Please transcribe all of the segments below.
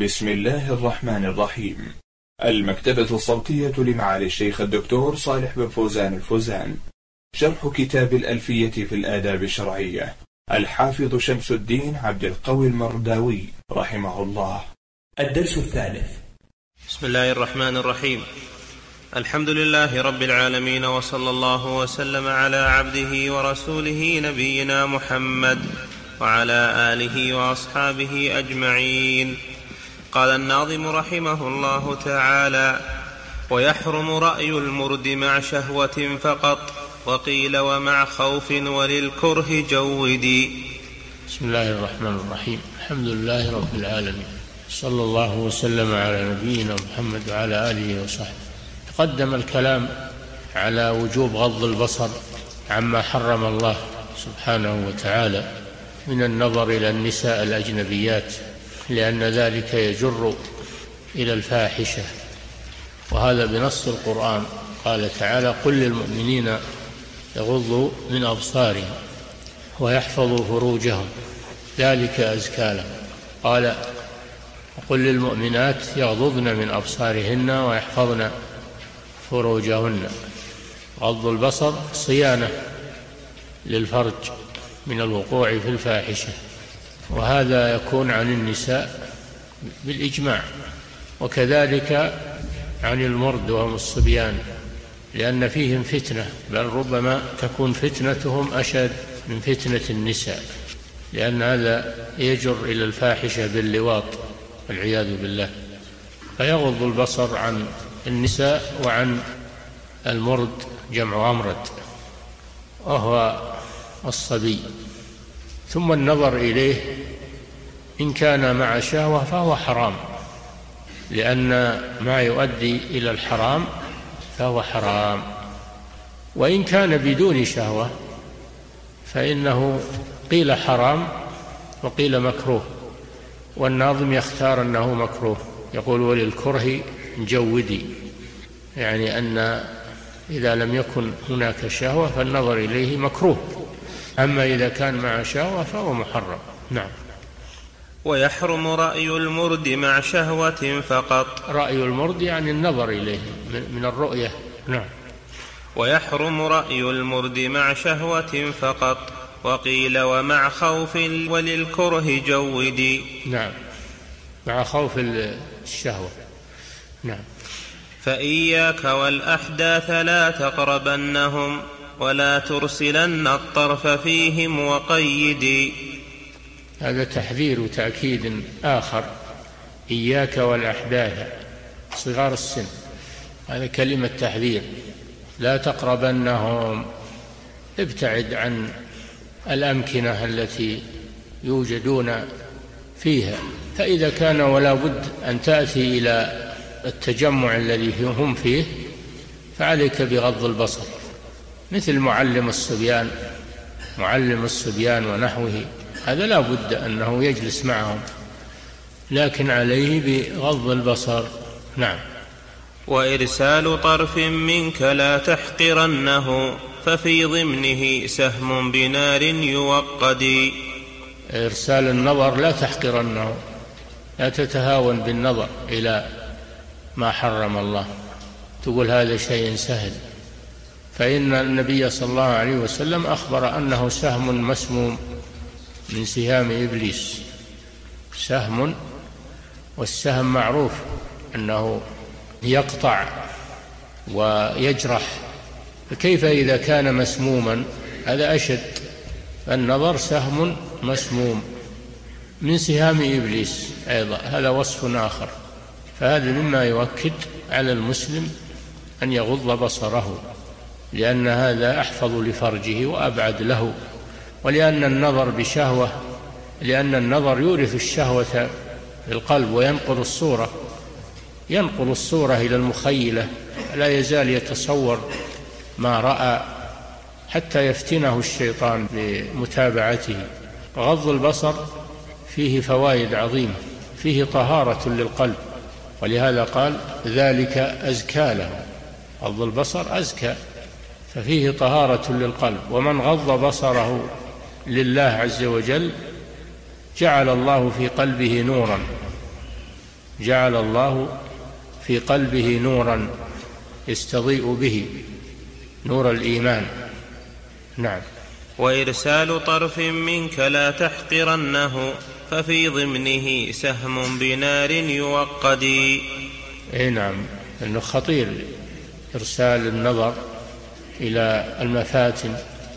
بسم الله الرحمن الرحيم. المكتبة الصوتية لمعالي الشيخ الدكتور صالح بن فوزان الفوزان. شرح كتاب الألفية في الآداب الشرعية، الحافظ شمس الدين عبد القوي المرداوي رحمه الله. الدرس الثالث. بسم الله الرحمن الرحيم. الحمد لله رب العالمين، وصلى الله وسلم على عبده ورسوله نبينا محمد وعلى آله وأصحابه أجمعين. قال الناظم رحمه الله تعالى: ويحرم رأي المرد مع شهوة فقط، وقيل ومع خوف وللكره جودي. بسم الله الرحمن الرحيم. الحمد لله رب العالمين، صلى الله وسلم على نبينا محمد وعلى آله وصحبه. تقدم الكلام على وجوب غض البصر عما حرم الله سبحانه وتعالى من النظر إلى النساء الأجنبيات، لأن ذلك يجر إلى الفاحشة، وهذا بنص القرآن. قال تعالى: قل للمؤمنين يغضوا من أبصارهم ويحفظوا فروجهم ذلك أزكى لهم. قال: وقل للمؤمنات يغضضن من أبصارهن ويحفظن فروجهن. غض البصر صيانة للفرج من الوقوع في الفاحشة، وهذا يكون عن النساء بالإجماع، وكذلك عن المرد وهم الصبيان، لأن فيهم فتنة، بل ربما تكون فتنتهم أشد من فتنة النساء، لأن هذا يجر إلى الفاحشة باللواط والعياذ بالله. فيغض البصر عن النساء وعن المرد، جمع أمرد، وهو الصبي. ثم النظر إليه إن كان مع شهوة فهو حرام، لأن ما يؤدي إلى الحرام فهو حرام. وإن كان بدون شهوة فإنه قيل حرام وقيل مكروه، والناظم يختار أنه مكروه، يقول: وللكره جودي، يعني أن إذا لم يكن هناك شهوة فالنظر إليه مكروه، أما إذا كان مع شهوة فهو محرم. نعم. ويحرم رأي المرد مع شهوة فقط. رأي المرد يعني النظر إليه من الرؤية. نعم. ويحرم رأي المرد مع شهوة فقط، وقيل ومع خوف وللكره جودي. نعم، مع خوف الشهوة. نعم. فإياك والأحداث لا تقربنهم، ولا ترسلن الطرف فيهم وقيدي. هذا تحذير وتأكيد آخر. إياك والأحداث، صغار السن، هذا كلمة تحذير. لا تقربنهم، ابتعد عن الأمكنة التي يوجدون فيها. فإذا كان ولا بد أن تأتي إلى التجمع الذي هم فيه فعليك بغض البصر، مثل معلم الصبيان ونحوه، هذا لا بد أنه يجلس معهم، لكن عليه بغض البصر. نعم. وإرسال طرف منك لا تحقرنه، ففي ضمنه سهم بنار يوقد. إرسال النظر لا تحقرنه، لا تتهاون بالنظر إلى ما حرم الله، تقول هذا شيء سهل، فإن النبي صلى الله عليه وسلم أخبر أنه سهم مسموم من سهام إبليس، سهم، والسهم معروف أنه يقطع ويجرح، فكيف إذا كان مسموما؟ هذا أشد. النظر سهم مسموم من سهام إبليس أيضا، هذا وصف آخر. فهذا مما يؤكد على المسلم أن يغض بصره، لأن هذا أحفظ لفرجه وأبعد له، ولأن النظر بشهوة، لأن النظر يورث الشهوة في القلب ينقل الصورة إلى المخيلة، لا يزال يتصور ما رأى حتى يفتنه الشيطان بمتابعته. غض البصر فيه فوائد عظيمة، فيه طهارة للقلب، ولهذا قال: ذلك أزكى له. غض البصر أزكى، ففيه طهارة للقلب. ومن غض بصره لله عز وجل جعل الله في قلبه نورا، جعل الله في قلبه نورا يستضيء به، نور الإيمان. نعم. وإرسال طرف منك لا تحقرنه ففي ضمنه سهم بنار يوقد. نعم، أنه خطير إرسال النظر إلى المفاتن.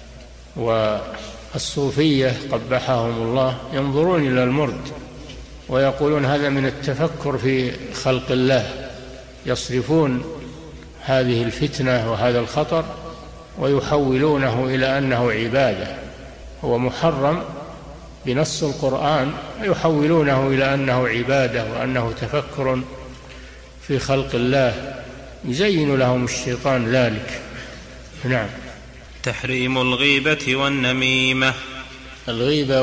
والصوفية قبحهم الله ينظرون إلى المرد ويقولون هذا من التفكر في خلق الله، يصرفون هذه الفتنة وهذا الخطر ويحولونه إلى أنه عبادة، هو محرم بنص القرآن، يحولونه إلى أنه عبادة وأنه تفكر في خلق الله، يزين لهم الشيطان ذلك. نعم. تحريم الغيبة والنميمة. الغيبة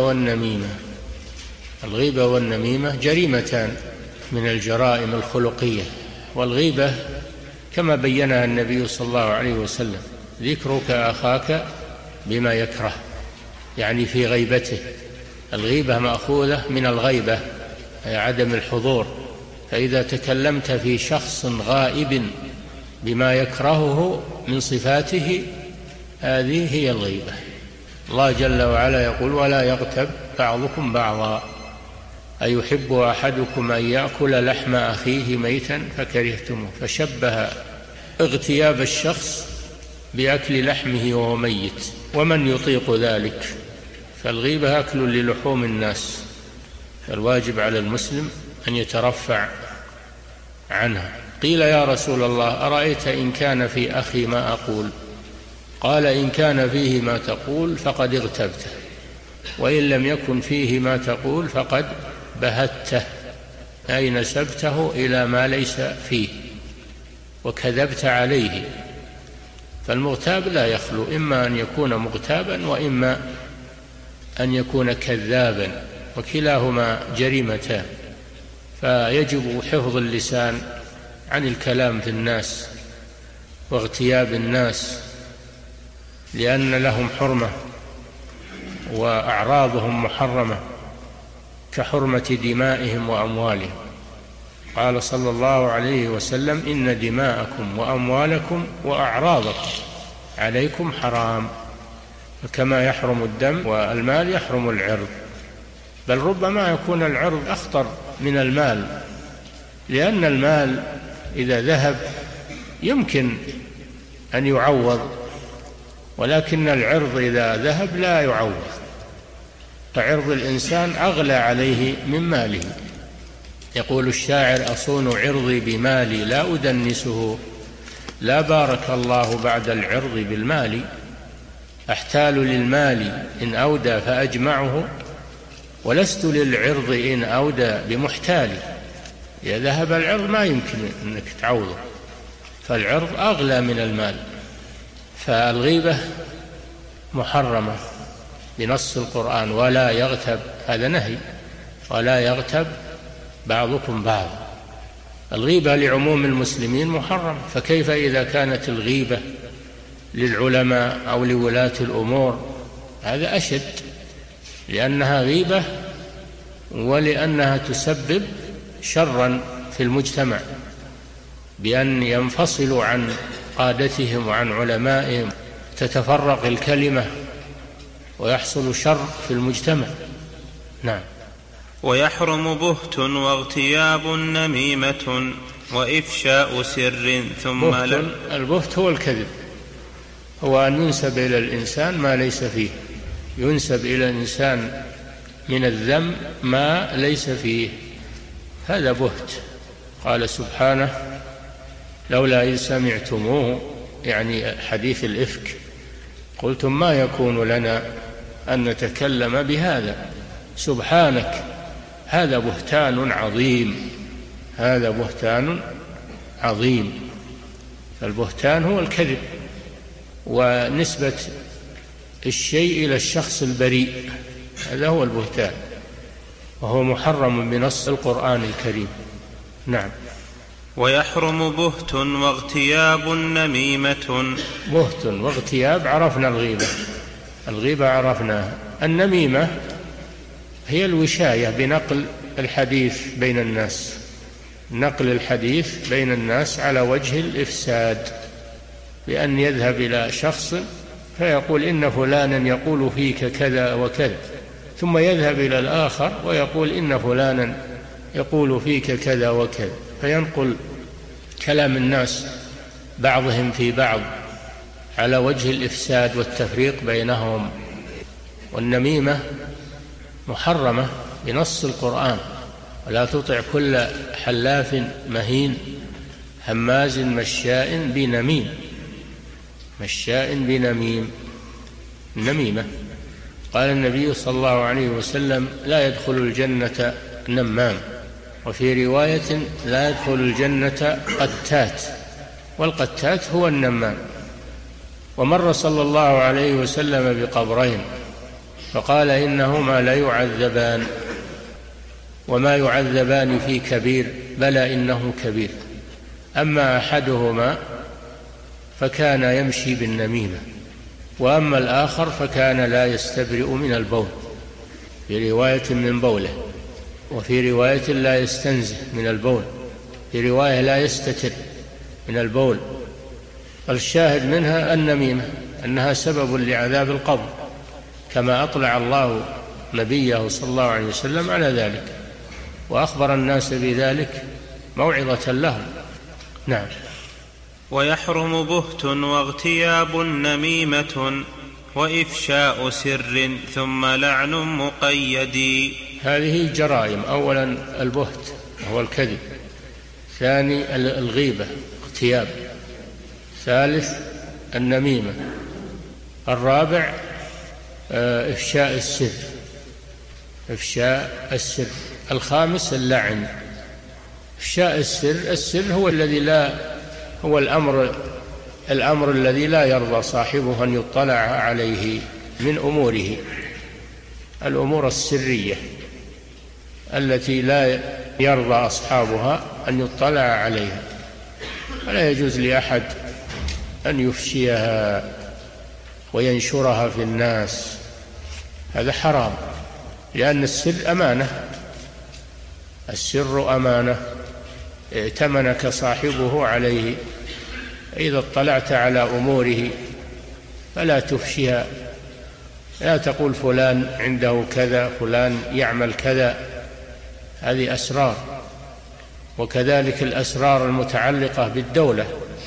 والنميمة جريمتان من الجرائم الخلقية. والغيبة كما بينها النبي صلى الله عليه وسلم: ذكرك أخاك بما يكره، يعني في غيبته. الغيبة مأخوذة من الغيبة، أي عدم الحضور. فإذا تكلمت في شخص غائب بما يكرهه من صفاته، هذه هي الغيبة. الله جل وعلا يقول: ولا يغتب بعضكم بعضا أيحب أحدكم أن يأكل لحم أخيه ميتا فكرهتموه، فشبه اغتياب الشخص بأكل لحمه وهو ميت، ومن يطيق ذلك؟ فالغيبة أكل للحوم الناس، فالواجب على المسلم أن يترفع عنها. قيل: يا رسول الله أرأيت إن كان في أخي ما أقول؟ قال: إن كان فيه ما تقول فقد اغتبته، وإن لم يكن فيه ما تقول فقد بهته، أي نسبته إلى ما ليس فيه وكذبت عليه. فالمغتاب لا يخلو، إما أن يكون مغتابا وإما أن يكون كذابا، وكلاهما جريمتان. فيجب حفظ اللسان عن الكلام في الناس واغتياب الناس، لأن لهم حرمة وأعراضهم محرمة كحرمة دمائهم وأموالهم. قال صلى الله عليه وسلم: إن دماءكم وأموالكم وأعراضكم عليكم حرام، فكما يحرم الدم والمال يحرم العرض. بل ربما يكون العرض أخطر من المال، لأن المال إذا ذهب يمكن أن يعوض، ولكن العرض إذا ذهب لا يعوض. فعرض الإنسان أغلى عليه من ماله. يقول الشاعر: أصون عرضي بمالي لا أدنسه، لا بارك الله بعد العرض بالمال. أحتال للمال إن أودى فأجمعه، ولست للعرض إن أودى بمحتال. إذا ذهب العرض ما يمكن أنك تعوضه، فالعرض أغلى من المال. فالغيبة محرمة بنص القرآن: ولا يغتب، هذا نهي، ولا يغتب بعضكم بعضا. الغيبة لعموم المسلمين محرم، فكيف إذا كانت الغيبة للعلماء أو لولاة الأمور؟ هذا أشد، لأنها غيبة ولأنها تسبب شرا في المجتمع بأن ينفصلوا عن قادتهم وعن علمائهم، تتفرق الكلمة ويحصل شر في المجتمع. نعم. ويحرم بهت واغتياب نميمة وإفشاء سر ثم البهت هو الكذب، هو أن ينسب إلى الإنسان ما ليس فيه، ينسب إلى الإنسان من الذم ما ليس فيه، هذا بهت. قال سبحانه: لولا إذ سمعتموه، يعني حديث الإفك، قلتم ما يكون لنا أن نتكلم بهذا سبحانك. هذا بهتان عظيم، هذا بهتان عظيم. فالبهتان هو الكذب ونسبة الشيء إلى الشخص البريء، هذا هو البهتان، وهو محرم بنص القرآن الكريم. نعم. ويحرم بهت واغتياب نميمة. بهت واغتياب عرفنا الغيبة، الغيبة عرفناها. النميمة هي الوشاية بنقل الحديث بين الناس، نقل الحديث بين الناس على وجه الإفساد، بأن يذهب إلى شخص فيقول إن فلانا يقول فيك كذا وكذا، ثم يذهب إلى الآخر ويقول إن فلانا يقول فيك كذا وكذا، فينقل كلام الناس بعضهم في بعض على وجه الإفساد والتفريق بينهم. والنميمة محرمة بنص القرآن: ولا تطع كل حلاف مهين هماز مشاء بنميم. مشاء بنميم النميمة. قال النبي صلى الله عليه وسلم: لا يدخل الجنة نمام، وفي رواية: لا يدخل الجنة قتات، والقتات هو النمام. ومر صلى الله عليه وسلم بقبرين فقال: إنهما لا يعذبان، وما يعذبان في كبير، بلى إنه كبير. أما أحدهما فكان يمشي بالنميمة، وأما الآخر فكان لا يستبرئ من البول، في رواية من بوله، وفي رواية لا يستنزه من البول، في رواية لا يستتر من البول. الشاهد منها النميمة أنها سبب لعذاب القبر، كما أطلع الله نبيه صلى الله عليه وسلم على ذلك، وأخبر الناس بذلك موعظة لهم. نعم. ويحرم بهت واغتياب نميمة وإفشاء سر ثم لعن مقيد. هذه جرائم: أولا البهت وهو الكذب، ثاني الغيبة اغتياب، ثالث النميمة، الرابع إفشاء السر، إفشاء السر، الخامس اللعن. إفشاء السر هو الذي هو الأمر الذي لا يرضى صاحبه أن يطلع عليه من أموره، الأمور السرية التي لا يرضى أصحابها أن يطلع عليها، فلا يجوز لأحد أن يفشيها وينشرها في الناس، هذا حرام، لأن السر أمانة، السر أمانة ائتمنك صاحبه عليه، إذا اطلعت على أموره فلا تفشيها، لا تقول فلان عنده كذا، فلان يعمل كذا، هذه أسرار. وكذلك الأسرار المتعلقة بالدولة،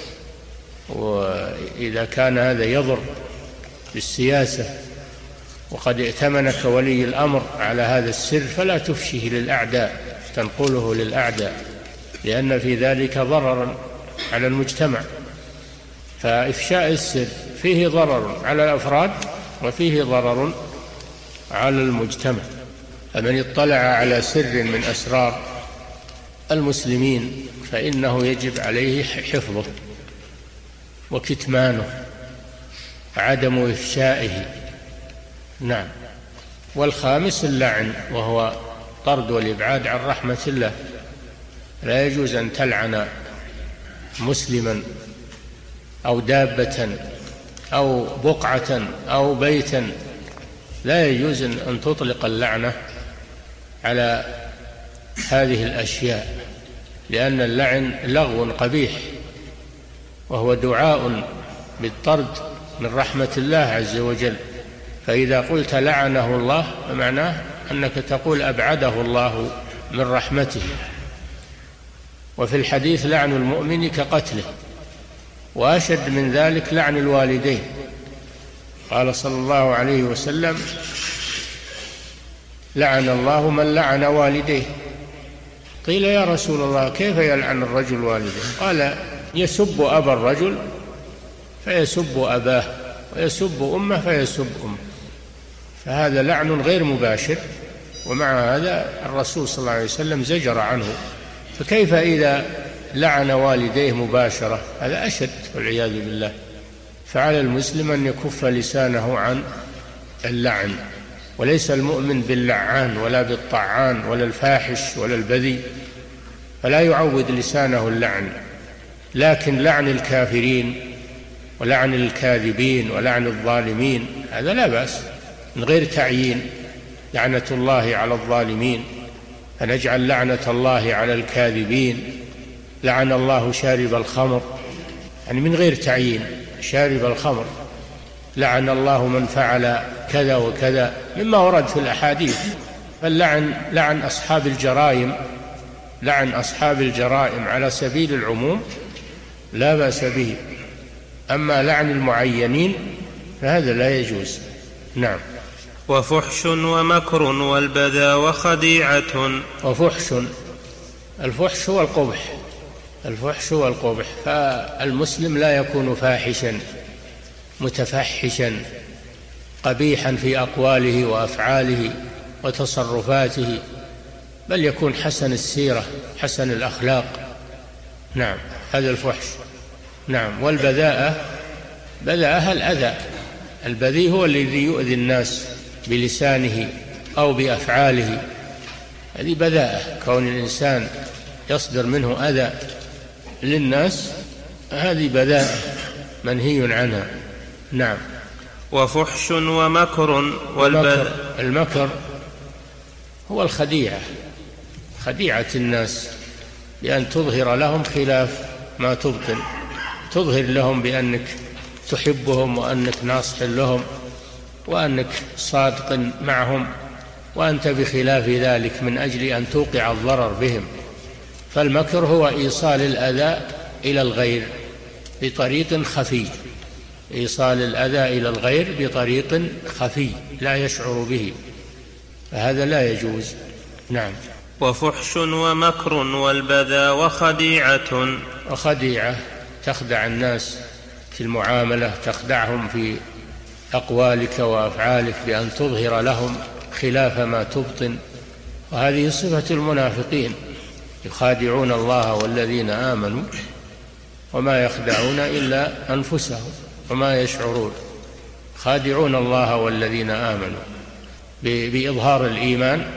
وإذا كان هذا يضر بالسياسة وقد ائتمنك ولي الأمر على هذا السر فلا تفشيه للأعداء، تنقله للأعداء، لأن في ذلك ضررا على المجتمع. فإفشاء السر فيه ضرر على الأفراد وفيه ضرر على المجتمع. فمن اطلع على سر من أسرار المسلمين فإنه يجب عليه حفظه وكتمانه، عدم إفشائه. نعم. والخامس اللعن، وهو طرد والإبعاد عن رحمة الله. لا يجوز أن تلعن مسلما أو دابة أو بقعة أو بيتا، لا يجوز أن تطلق اللعنة على هذه الأشياء، لأن اللعن لغو قبيح، وهو دعاء بالطرد من رحمة الله عز وجل. فإذا قلت لعنه الله فمعناه أنك تقول أبعده الله من رحمته. وفي الحديث: لعن المؤمن كقتله. وأشد من ذلك لعن الوالدين. قال صلى الله عليه وسلم: لعن الله من لعن والديه. قيل: يا رسول الله كيف يلعن الرجل والديه؟ قال: يسب أبا الرجل فيسب أباه، ويسب أمه فيسب أمه، فهذا لعن غير مباشر، ومع هذا الرسول صلى الله عليه وسلم زجر عنه، فكيف إذا لعن والديه مباشرة؟ هذا أشد والعياذ بالله. فعلى المسلم أن يكف لسانه عن اللعن، وليس المؤمن باللعان ولا بالطعان ولا الفاحش ولا البذيء، فلا يعود لسانه اللعن. لكن لعن الكافرين ولعن الكاذبين ولعن الظالمين هذا لا بأس، من غير تعيين: لعنة الله على الظالمين، فنجعل لعنة الله على الكاذبين، لعن الله شارب الخمر، يعني من غير تعيين، شارب الخمر، لعن الله من فعل كذا وكذا مما ورد في الأحاديث. فاللعن لعن أصحاب الجرائم، لعن أصحاب الجرائم على سبيل العموم لا بأس به، أما لعن المعينين فهذا لا يجوز. نعم. وفحش ومكر والبذى وخديعة. وفحش، الفحش هو القبح، الفحش هو القبح، فالمسلم لا يكون فاحشا متفحشا قبيحا في أقواله وأفعاله وتصرفاته، بل يكون حسن السيرة حسن الأخلاق. نعم، هذا الفحش. نعم. والبذاءة، بذاءها الأذى، البذيء هو الذي يؤذي الناس بلسانه أو بأفعاله، هذه بذاءة، كون الإنسان يصدر منه أذى للناس، هذه بذاءة منهي عنها. نعم. وفحش ومكر والبذاء. المكر هو الخديعة، خديعة الناس بأن تظهر لهم خلاف ما تبطن، تظهر لهم بأنك تحبهم وأنك ناصح لهم وأنك صادق معهم، وأنت بخلاف ذلك من أجل أن توقع الضرر بهم. فالمكر هو إيصال الأذى إلى الغير بطريق خفي، إيصال الأذى إلى الغير بطريق خفي لا يشعر به، فهذا لا يجوز. نعم. وفحش ومكر والبذى وخديعة. وخديعة تخدع الناس في المعاملة، تخدعهم في أقوالك وأفعالك بأن تظهر لهم خلاف ما تبطن، وهذه صفة المنافقين، يخادعون الله والذين آمنوا وما يخدعون إلا أنفسهم وما يشعرون، خادعون الله والذين آمنوا بإظهار الإيمان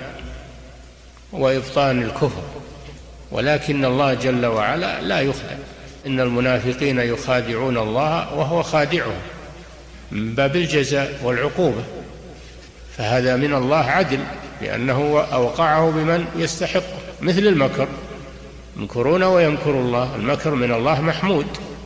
وإبطان الكفر، ولكن الله جل وعلا لا يخدع، إن المنافقين يخادعون الله وهو خادعهم من باب الجزاء والعقوبة، فهذا من الله عدل لأنه أوقعه بمن يستحق، مثل المكر، يمكرون ويمكر الله، المكر من الله محمود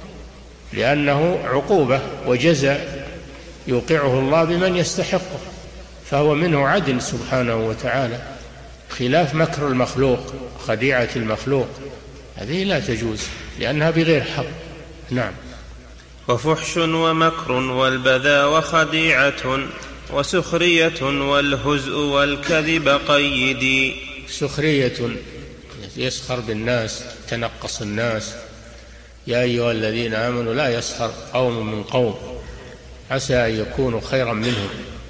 لأنه عقوبة وجزاء يوقعه الله بمن يستحقه، فهو منه عدل سبحانه وتعالى، خلاف مكر المخلوق، خديعة المخلوق، هذه لا تجوز لأنها بغير حق. نعم. وفحش ومكر والبذى وخديعة وسخرية والهزء والكذب قيدي. سخرية يسخر بالناس، تنقص الناس، يا أيها الذين آمنوا لا يسخر قوم من قوم عسى أن يكونوا خيرا منهم،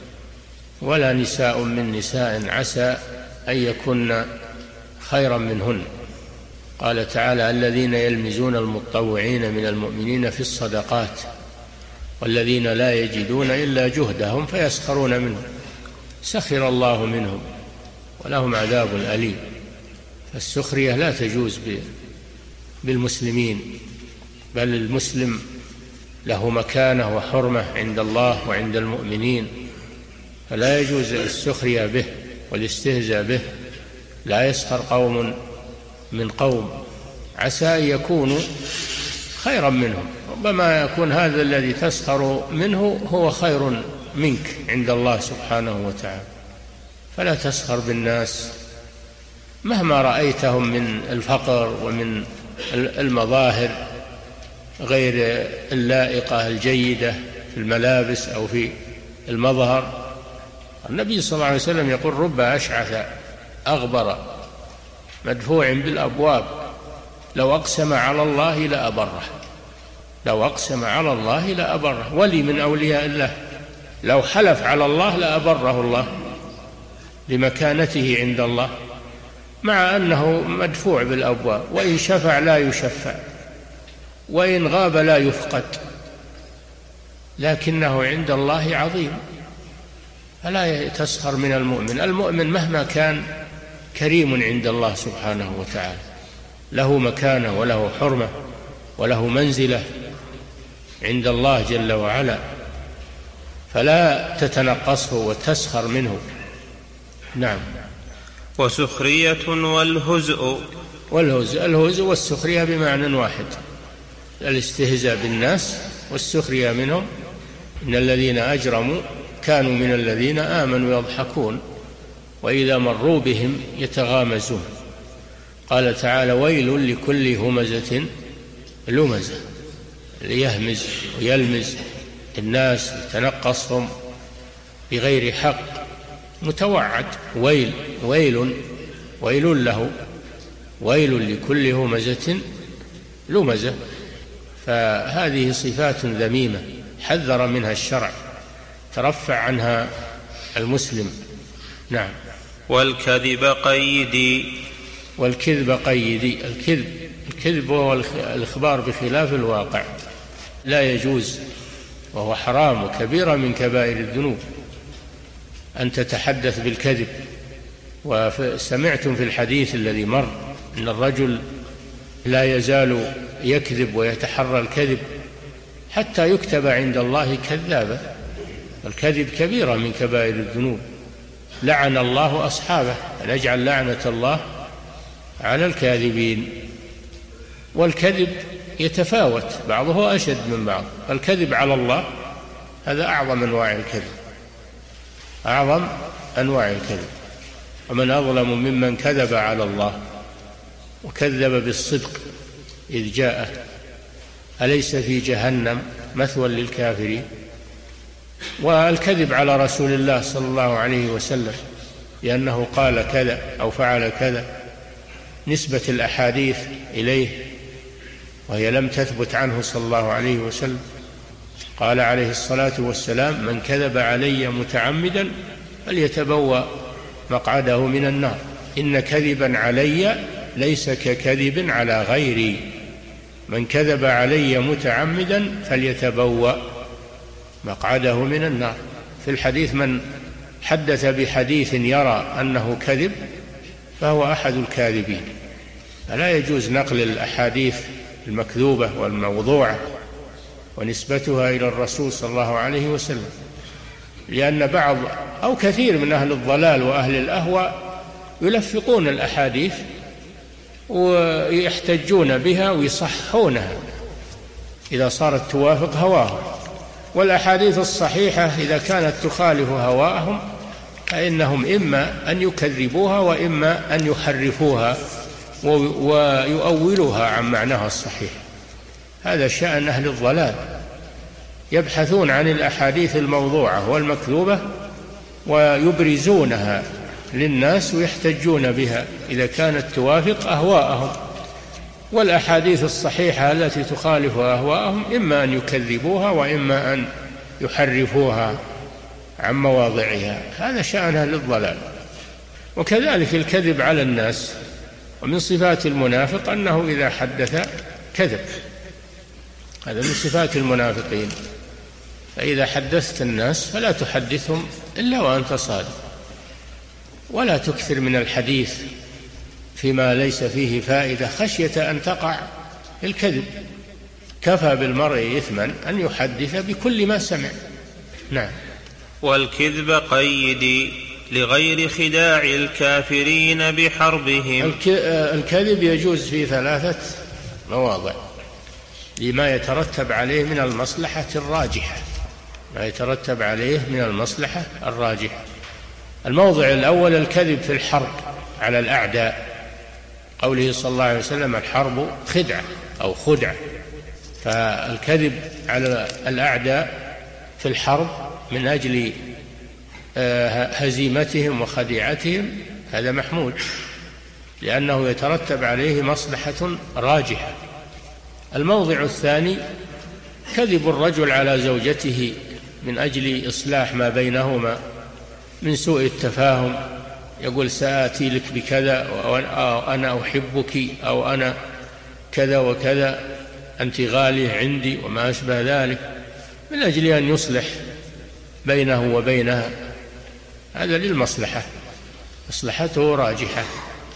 ولا نساء من نساء عسى أن يكن خيرا منهن. قال تعالى الذين يلمزون المتطوعين من المؤمنين في الصدقات والذين لا يجدون إلا جهدهم فيسخرون منهم سخر الله منهم ولهم عذاب أليم. فالسخرية لا تجوز بالمسلمين، بل المسلم له مكانة وحرمة عند الله وعند المؤمنين، فلا يجوز السخرية به والاستهزاء به. لا يسخر قوم من قوم عسى أن يكونوا خيرا منهم، ربما يكون هذا الذي تسخر منه هو خير منك عند الله سبحانه وتعالى. فلا تسخر بالناس مهما رأيتهم من الفقر ومن المظاهر غير اللائقة الجيدة في الملابس أو في المظهر. النبي صلى الله عليه وسلم يقول رب أشعث أغبر مدفوع بالأبواب لو أقسم على الله لأبره، لو أقسم على الله لأبره، ولي من أولياء الله لو حلف على الله لأبره الله لمكانته عند الله، مع أنه مدفوع بالأبواب، وإن شفع لا يشفع وإن غاب لا يفقد، لكنه عند الله عظيم. فلا تسخر من المؤمن، المؤمن مهما كان كريم عند الله سبحانه وتعالى، له مكانة وله حرمة وله منزلة عند الله جل وعلا، فلا تتنقصه وتسخر منه. نعم. وسخرية والهزء. الهزء والسخرية بمعنى واحد، الاستهزاء بالناس والسخرية منهم. إن الذين أجرموا كانوا من الذين آمنوا يضحكون وإذا مروا بهم يتغامزون. قال تعالى: ويل لكل همزة لمزة، ليهمز ويلمز الناس يتنقصهم بغير حق، متوعد. ويل له، ويل لكل همزة لمزة. فهذه صفات ذميمة حذر منها الشرع، ترفع عنها المسلم. نعم. والكذب قيدي. والكذب قيدي. الكذب هو الإخبار بخلاف الواقع، لا يجوز، وهو حرام وكبيرة من كبائر الذنوب أن تتحدث بالكذب. وسمعتم في الحديث الذي مر أن الرجل لا يزال يكذب ويتحرى الكذب حتى يكتب عند الله كذابا. الكذب كبيرة من كبائر الذنوب، لعن الله أصحابه، نجعل لعنة الله على الكاذبين. والكذب يتفاوت، بعضه أشد من بعض. الكذب على الله هذا أعظم أنواع الكذب، أعظم أنواع الكذب. ومن أظلم ممن كذب على الله وكذب بالصدق إذ جاءه أليس في جهنم مثوى للكافرين. والكذب على رسول الله صلى الله عليه وسلم لأنه قال كذا أو فعل كذا، نسبة الأحاديث إليه وهي لم تثبت عنه صلى الله عليه وسلم. قال عليه الصلاة والسلام: من كذب علي متعمدا فليتبوأ مقعده من النار، إن كذبا علي ليس ككذب على غيري. من كذب علي متعمدا فليتبوأ مقعده من النار. في الحديث: من حدث بحديث يرى أنه كذب فهو أحد الكاذبين. فلا يجوز نقل الأحاديث المكذوبة والموضوعة ونسبتها إلى الرسول صلى الله عليه وسلم، لأن بعض أو كثير من أهل الضلال وأهل الأهواء يلفقون الأحاديث ويحتجون بها ويصحونها إذا صارت توافق هواهم. والأحاديث الصحيحة إذا كانت تخالف هواءهم فإنهم إما أن يكذبوها وإما أن يحرفوها ويؤولوها عن معناها الصحيح. هذا شأن أهل الضلال، يبحثون عن الأحاديث الموضوعة والمكذوبة ويبرزونها للناس ويحتجون بها إذا كانت توافق أهواءهم. والأحاديث الصحيحة التي تخالف أهواءهم إما أن يكذبوها وإما أن يحرفوها عن مواضعها. هذا شأن أهل الضلال. وكذلك الكذب على الناس، ومن صفات المنافق أنه إذا حدث كذب، هذا من صفات المنافقين. فإذا حدثت الناس فلا تحدثهم إلا وأنت صادق، ولا تكثر من الحديث فيما ليس فيه فائدة خشية أن تقع الكذب. كفى بالمرء إثما أن يحدث بكل ما سمع. نعم. والكذب قيدي لغير خداع الكافرين بحربهم. الكذب يجوز في 3 مواضع لما يترتب عليه من المصلحة الراجحة، ما يترتب عليه من المصلحة الراجحة. الموضع الأول الكذب في الحرب على الأعداء، قوله صلى الله عليه وسلم: الحرب خدعة أو خدعة. فالكذب على الأعداء في الحرب من أجل هزيمتهم وخديعتهم هذا محمود، لأنه يترتب عليه مصلحة راجحة. الموضع الثاني كذب الرجل على زوجته من أجل إصلاح ما بينهما من سوء التفاهم، يقول: سآتي لك بكذا، وأنا أحبك، أو أنا كذا وكذا، أنت غالية عندي، وما أشبه ذلك، من أجل أن يصلح بينه وبينها. هذا للمصلحة، مصلحته راجحة.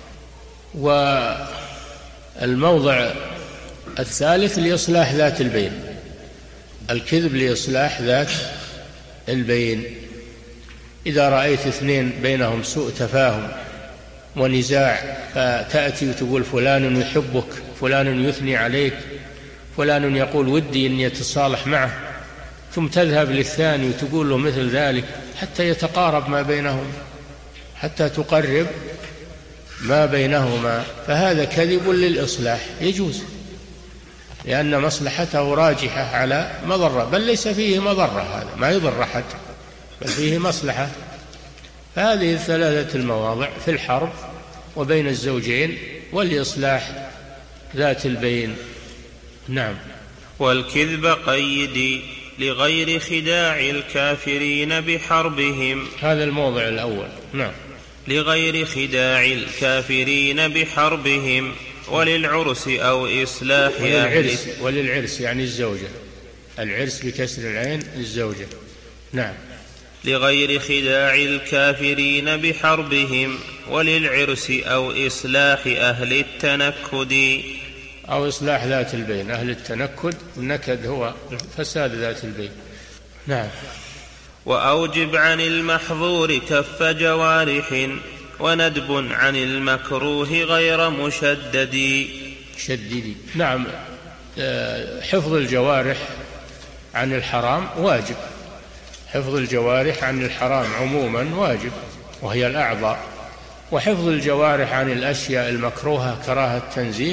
والموضع الثالث لإصلاح ذات البين، الكذب لإصلاح ذات البين. إذا رأيت 2 بينهم سوء تفاهم ونزاع، فتأتي وتقول فلان يحبك، فلان يثني عليك، فلان يقول ودي أن يتصالح معه، ثم تذهب للثاني وتقول له مثل ذلك حتى يتقارب ما بينهم، حتى تقرب ما بينهما. فهذا كذب للإصلاح يجوز، لأن مصلحته راجحة على مضرة، بل ليس فيه مضرة، هذا ما يضر أحد بل فيه مصلحة. فهذه الثلاثة المواضع في الحرب وبين الزوجين والإصلاح ذات البين. نعم. والكذب قيدي لغير خداع الكافرين بحربهم. هذا الموضع الأول. نعم. لغير خداع الكافرين بحربهم وللعرس أو إصلاح وللعرس يعني الزوجة، العرس بكسر العين الزوجة. نعم. لغير خداع الكافرين بحربهم وللعرس أو إصلاح أهل التنكد. أو إصلاح ذات البين. أهل التنكد، النكد هو فساد ذات البين. نعم. وأوجب عن المحظور كف جوارح وندب عن المكروه غير مشدد. نعم. حفظ الجوارح عن الحرام واجب، حفظ الجوارح عن الحرام عموما واجب وهي الأعضاء، وحفظ الجوارح عن الأشياء المكروهة كراهة تنزيه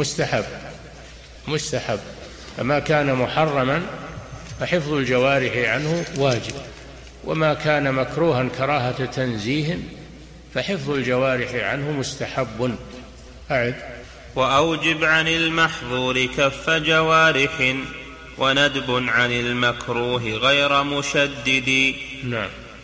مستحب. فما كان محرما فحفظ الجوارح عنه واجب، وما كان مكروها كراهة تنزيه فحفظ الجوارح عنه مستحب. أعد. وأوجب عن المحظور كف جوارح وندب عن المكروه غير مشدد. نعم.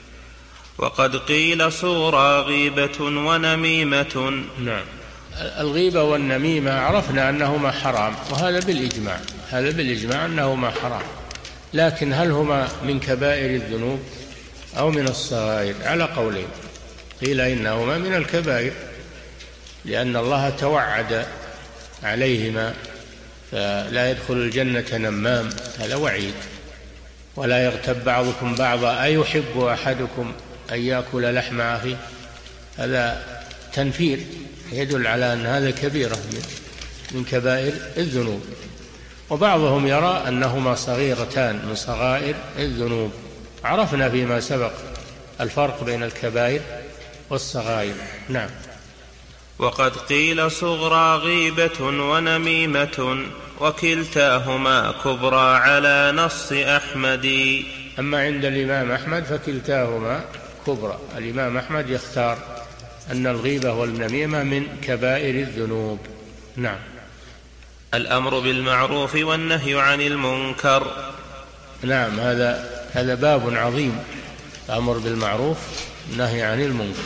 وقد قيل صغرى غيبة ونميمة. نعم. الغيبة والنميمة عرفنا أنهما حرام، وهذا بالإجماع أنهما حرام، لكن هل هما من كبائر الذنوب أو من الصغائر؟ على قولين. قيل إنهما من الكبائر لأن الله توعد عليهما، فلا يدخل الجنة نمام، هذا وعيد. ولا يغتب بعضكم بعضا أيحب أحدكم أن يأكل لحم أخيه، هذا تنفير يدل على أن هذا كبيرة من كبائر الذنوب. وبعضهم يرى أنهما صغيرتان من صغائر الذنوب. عرفنا فيما سبق الفرق بين الكبائر والصغائر. نعم. وقد قيل صغرى غيبة ونميمة وكلتاهما كبرى على نص أحمد. أما عند الإمام أحمد فكلتاهما كبرى. الإمام أحمد يختار أن الغيبة والنميمة من كبائر الذنوب. نعم. الأمر بالمعروف والنهي عن المنكر. نعم. هذا باب عظيم، الأمر بالمعروف والنهي عن المنكر.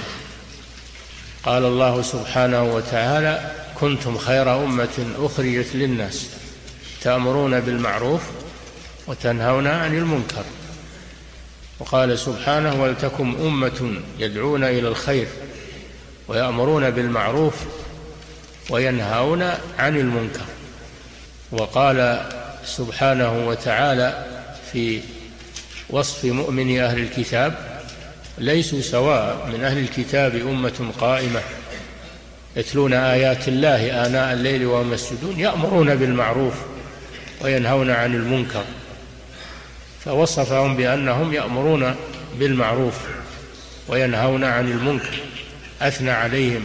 قال الله سبحانه وتعالى: كنتم خير أمة أخرجت للناس تأمرون بالمعروف وتنهون عن المنكر. وقال سبحانه: ولتكن أمة يدعون إلى الخير ويأمرون بالمعروف وينهون عن المنكر. وقال سبحانه وتعالى في وصف مؤمن أهل الكتاب: ليسوا سواء من أهل الكتاب أمة قائمة يتلون آيات الله آناء الليل وهم يسجدون يأمرون بالمعروف وينهون عن المنكر. فوصفهم بأنهم يأمرون بالمعروف وينهون عن المنكر، أثنى عليهم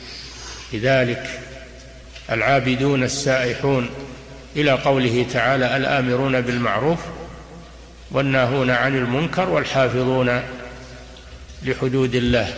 بذلك: العابدون السائحون، إلى قوله تعالى: الآمرون بالمعروف والناهون عن المنكر والحافظون لحدود الله.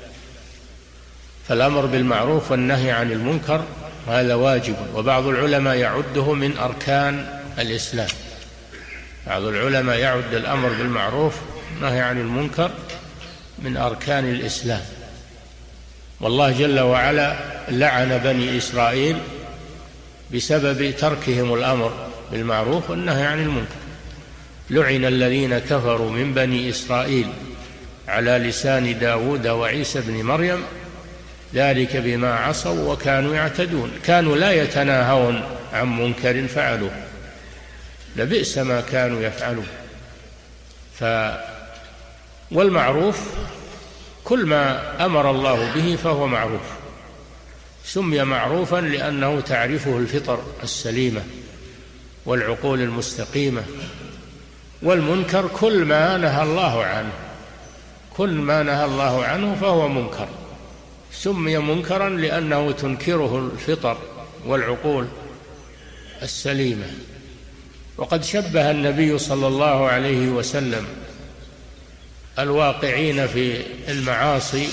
فالأمر بالمعروف والنهي عن المنكر هذا واجب، وبعض العلماء يعده من أركان الإسلام. بعض العلماء يعد الأمر بالمعروف والنهي عن المنكر من أركان الإسلام. والله جل وعلا لعن بني إسرائيل بسبب تركهم الأمر بالمعروف والنهي عن المنكر: لعن الذين كفروا من بني إسرائيل على لسان داود وعيسى بن مريم ذلك بما عصوا وكانوا يعتدون، كانوا لا يتناهون عن منكر فعلوه، لبئس ما كانوا يفعلون. والمعروف كل ما أمر الله به فهو معروف، سمي معروفا لأنه تعرفه الفطر السليمة والعقول المستقيمة. والمنكر كل ما نهى الله عنه، كل ما نهى الله عنه فهو منكر، سمي منكرا لأنه تنكره الفطر والعقول السليمة. وقد شبه النبي صلى الله عليه وسلم الواقعين في المعاصي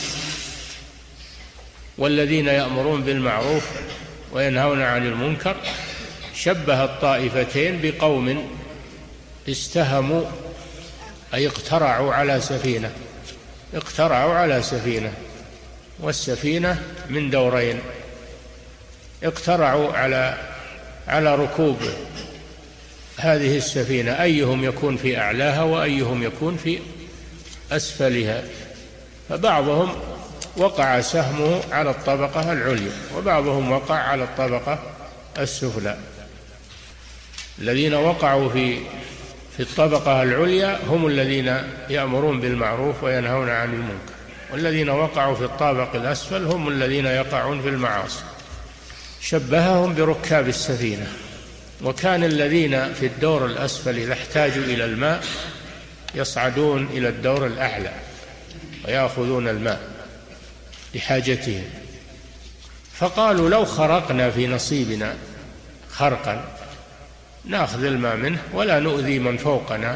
والذين يأمرون بالمعروف وينهون عن المنكر، شبه الطائفتين بقوم استهموا أي اقترعوا على سفينة، والسفينة من دورين، اقترعوا على ركوب هذه السفينة، أيهم يكون في أعلاها وأيهم يكون في أسفلها، فبعضهم وقع سهمه على الطبقة العليا وبعضهم وقع على الطبقة السفلى. الذين وقعوا في الطبقة العليا هم الذين يأمرون بالمعروف وينهون عن المنكر، والذين وقعوا في الطابق الأسفل هم الذين يقعون في المعاصي. شبههم بركاب السفينة. وكان الذين في الدور الأسفل إذا احتاجوا إلى الماء يصعدون إلى الدور الأعلى ويأخذون الماء لحاجتهم، فقالوا لو خرقنا في نصيبنا خرقا نأخذ الماء منه ولا نؤذي من فوقنا.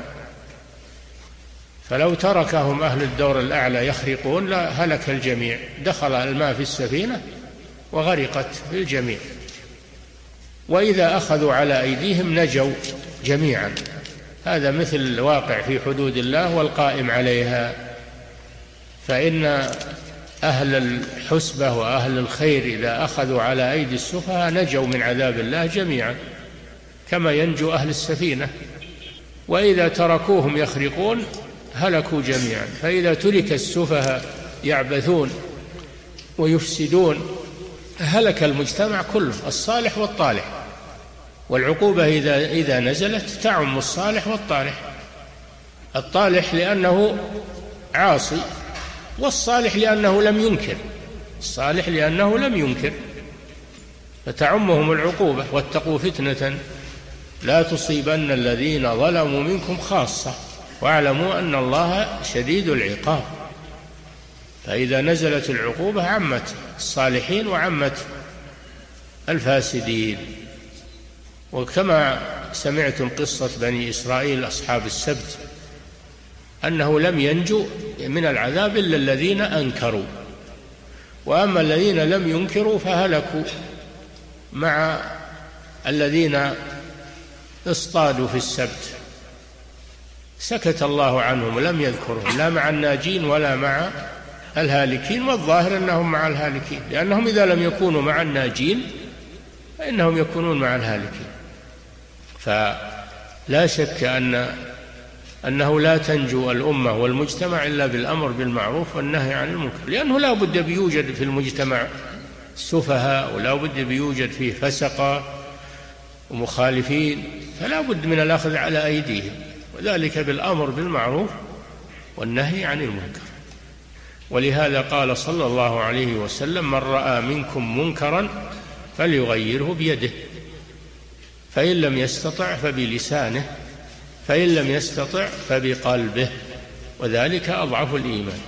فلو تركهم أهل الدور الأعلى يخرقون لهلك الجميع، دخل الماء في السفينة وغرقت الجميع. وإذا أخذوا على أيديهم نجوا جميعا. هذا مثل الواقع في حدود الله والقائم عليها. فإن أهل الحسبة وأهل الخير إذا أخذوا على أيدي السفهاء نجوا من عذاب الله جميعا كما ينجو أهل السفينة، وإذا تركوهم يخرقون هلكوا جميعا. فإذا ترك السفهاء يعبثون ويفسدون هلك المجتمع كله، الصالح والطالح. والعقوبة إذا نزلت تعم الصالح والطالح، الطالح لأنه عاصي والصالح لأنه لم ينكر، فتعمهم العقوبة. واتقوا فتنة لا تصيبن الذين ظلموا منكم خاصة واعلموا أن الله شديد العقاب. فإذا نزلت العقوبة عمت الصالحين وعمت الفاسدين. وكما سمعتم قصة بني إسرائيل أصحاب السبت أنه لم ينجو من العذاب إلا الذين أنكروا، وأما الذين لم ينكروا فهلكوا مع الذين اصطادوا في السبت، سكت الله عنهم ولم يذكرهم لا مع الناجين ولا مع الهالكين. والظاهر أنهم مع الهالكين، لأنهم إذا لم يكونوا مع الناجين فإنهم يكونون مع الهالكين. فلا شك أنه لا تنجو الأمة والمجتمع إلا بالأمر بالمعروف والنهي عن المنكر، لأنه لا بد بيوجد في المجتمع سفهاء ولا بد بيوجد فيه فسقة ومخالفين، فلا بد من الأخذ على أيديهم، وذلك بالأمر بالمعروف والنهي عن المنكر. ولهذا قال صلى الله عليه وسلم: من رأى منكم منكرا فليغيره بيده، فإن لم يستطع فبلسانه، فإن لم يستطع فبقلبه، وذلك أضعف الإيمان.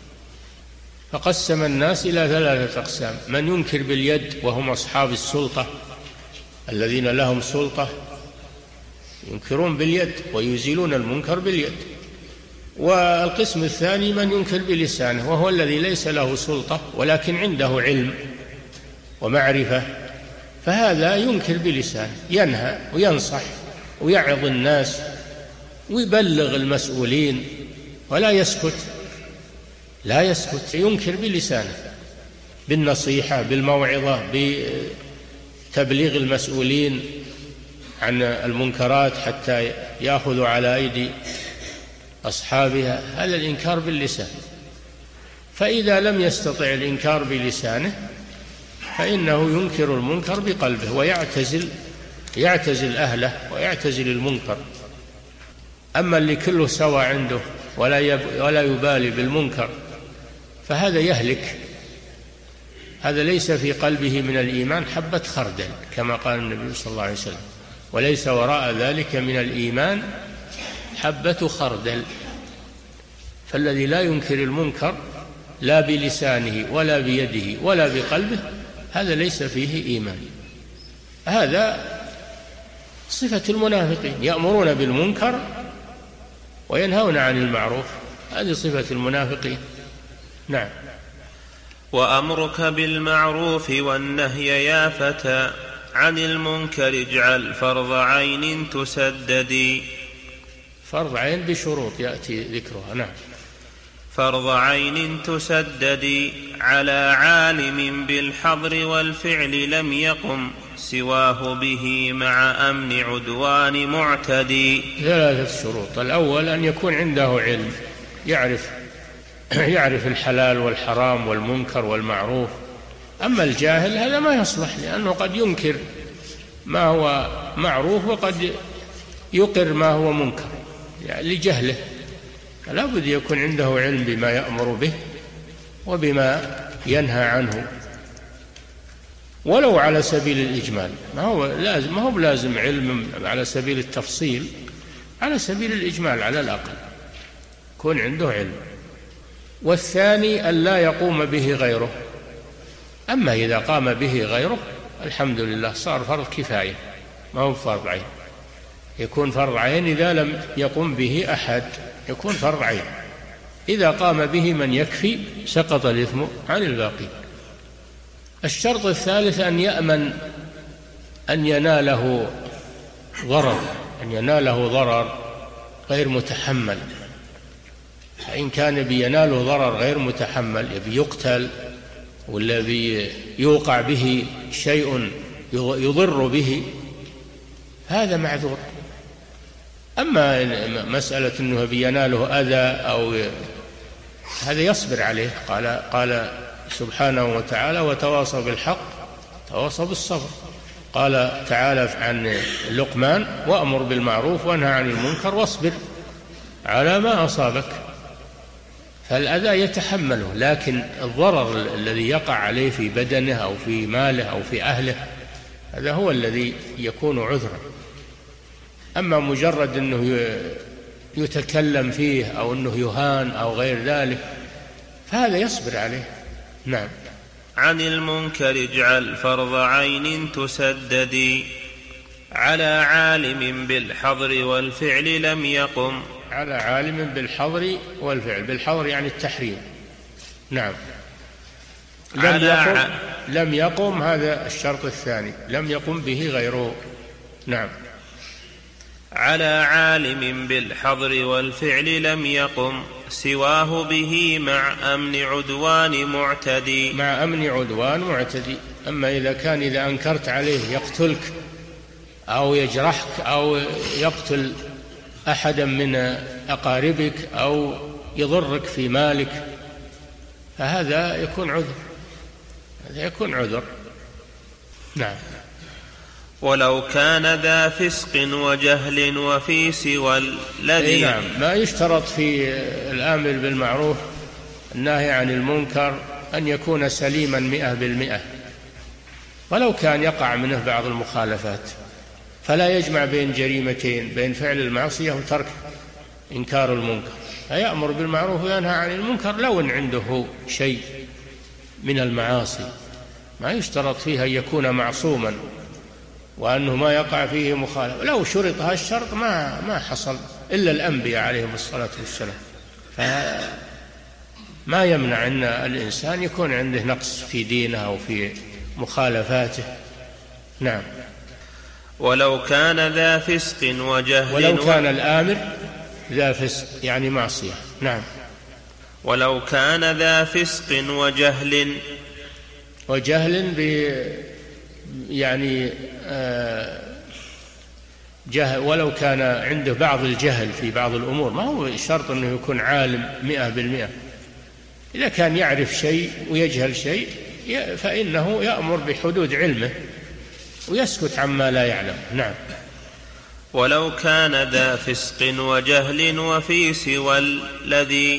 فقسم الناس إلى 3 أقسام: من ينكر باليد وهم أصحاب السلطة الذين لهم سلطة ينكرون باليد ويزيلون المنكر باليد. والقسم الثاني من ينكر بلسانه وهو الذي ليس له سلطة ولكن عنده علم ومعرفة، فهذا ينكر بلسانه، ينهى وينصح ويعظ الناس ويبلغ المسؤولين ولا يسكت، لا يسكت، ينكر بلسانه بالنصيحة بالموعظة بتبليغ المسؤولين عن المنكرات حتى يأخذوا على أيدي أصحابها. هذا الإنكار باللسان. فإذا لم يستطع الإنكار بلسانه فإنه ينكر المنكر بقلبه ويعتزل أهله ويعتزل المنكر. أما اللي كله سوى عنده ولا يبالي بالمنكر فهذا يهلك، هذا ليس في قلبه من الإيمان حبة خردل كما قال النبي صلى الله عليه وسلم، وليس وراء ذلك من الإيمان حبة خردل. فالذي لا ينكر المنكر لا بلسانه ولا بيده ولا بقلبه هذا ليس فيه إيمان. هذا صفة المنافقين، يأمرون بالمنكر وينهون عن المعروف، هذه صفة المنافقين. نعم. وأمرك بالمعروف والنهي يا فتى عن المنكر اجعل فرض عين تسددي. فرض عين بشروط يأتي ذكرها. نعم. فرض عين تسددي على عالم بالحظر والفعل لم يقم سواه به مع أمن عدوان معتدي. 3 شروط. الأول أن يكون عنده علم، يعرف الحلال والحرام والمنكر والمعروف. أما الجاهل هذا ما يصلح، لأنه قد ينكر ما هو معروف وقد يقر ما هو منكر يعني لجهله. لا بد يكون عنده علم بما يأمر به وبما ينهى عنه، ولو على سبيل الإجمال، ما هو لازم علم على سبيل التفصيل، على سبيل الإجمال على الأقل يكون عنده علم. والثاني أن لا يقوم به غيره. أما إذا قام به غيره الحمد لله صار فرض كفاية، ما هو فرض عين. يكون فرض عين إذا لم يقم به أحد، يكون فرض عين. إذا قام به من يكفي سقط الإثم عن الباقي. الشرط الثالث أن يأمن أن يناله ضرر غير متحمل. فإن كان بيناله ضرر غير متحمل، يبي يقتل ولا يوقع به شيء يضر به، هذا معذور. أما مسألة أنه بيناله أذى أو هذا يصبر عليه. قال سبحانه وتعالى وتواصوا بالحق تواصوا بالصبر. قال تعالى عن لقمان وأمر بالمعروف وانهى عن المنكر واصبر على ما أصابك. فالأذى يتحمله، لكن الضرر الذي يقع عليه في بدنه أو في ماله أو في أهله هذا هو الذي يكون عذرا. أما مجرد أنه يتكلم فيه أو أنه يهان أو غير ذلك فهذا يصبر عليه. نعم. عن المنكر اجعل فرض عين تسددي على عالم بالحظر والفعل لم يقم. على عالم بالحظر والفعل، بالحظر يعني التحريم. نعم. لم يقم هذا الشرط الثاني، لم يقم به غيره. نعم. على عالم بالحظر والفعل لم يقم سواه به مع أمن عدوان معتدي. مع أمن عدوان معتدي. أما إذا أنكرت عليه يقتلك أو يجرحك أو يقتل أحدا من أقاربك أو يضرك في مالك فهذا يكون عذر، هذا يكون عذر. نعم. ولو كان ذا فسق وجهل وفي سوى الذي. نعم. ما يشترط في الآمر بالمعروف الناهي عن المنكر أن يكون سليما 100%، ولو كان يقع منه بعض المخالفات، فلا يجمع بين جريمتين، بين فعل المعصية وترك إنكار المنكر. فيأمر بالمعروف وينهى عن المنكر لو إن عنده شيء من المعاصي، ما يشترط فيها أن يكون معصوما وأنه ما يقع فيه مخالفة. لو شرط هذا الشرط ما حصل إلا الأنبياء عليهم الصلاة والسلام. فما يمنع أن الإنسان يكون عنده نقص في دينه أو في مخالفاته. نعم. ولو كان ذا فسق وجهل. ولو كان الآمر ذا فسق يعني معصية. نعم. ولو كان ذا فسق وجهل. يعني جهل، ولو كان عنده بعض الجهل في بعض الأمور، ما هو شرط أنه يكون عالم 100%. إذا كان يعرف شيء ويجهل شيء فإنه يأمر بحدود علمه ويسكت عما لا يعلم. نعم. ولو كان ذا فسق وجهل وفي سوى الذي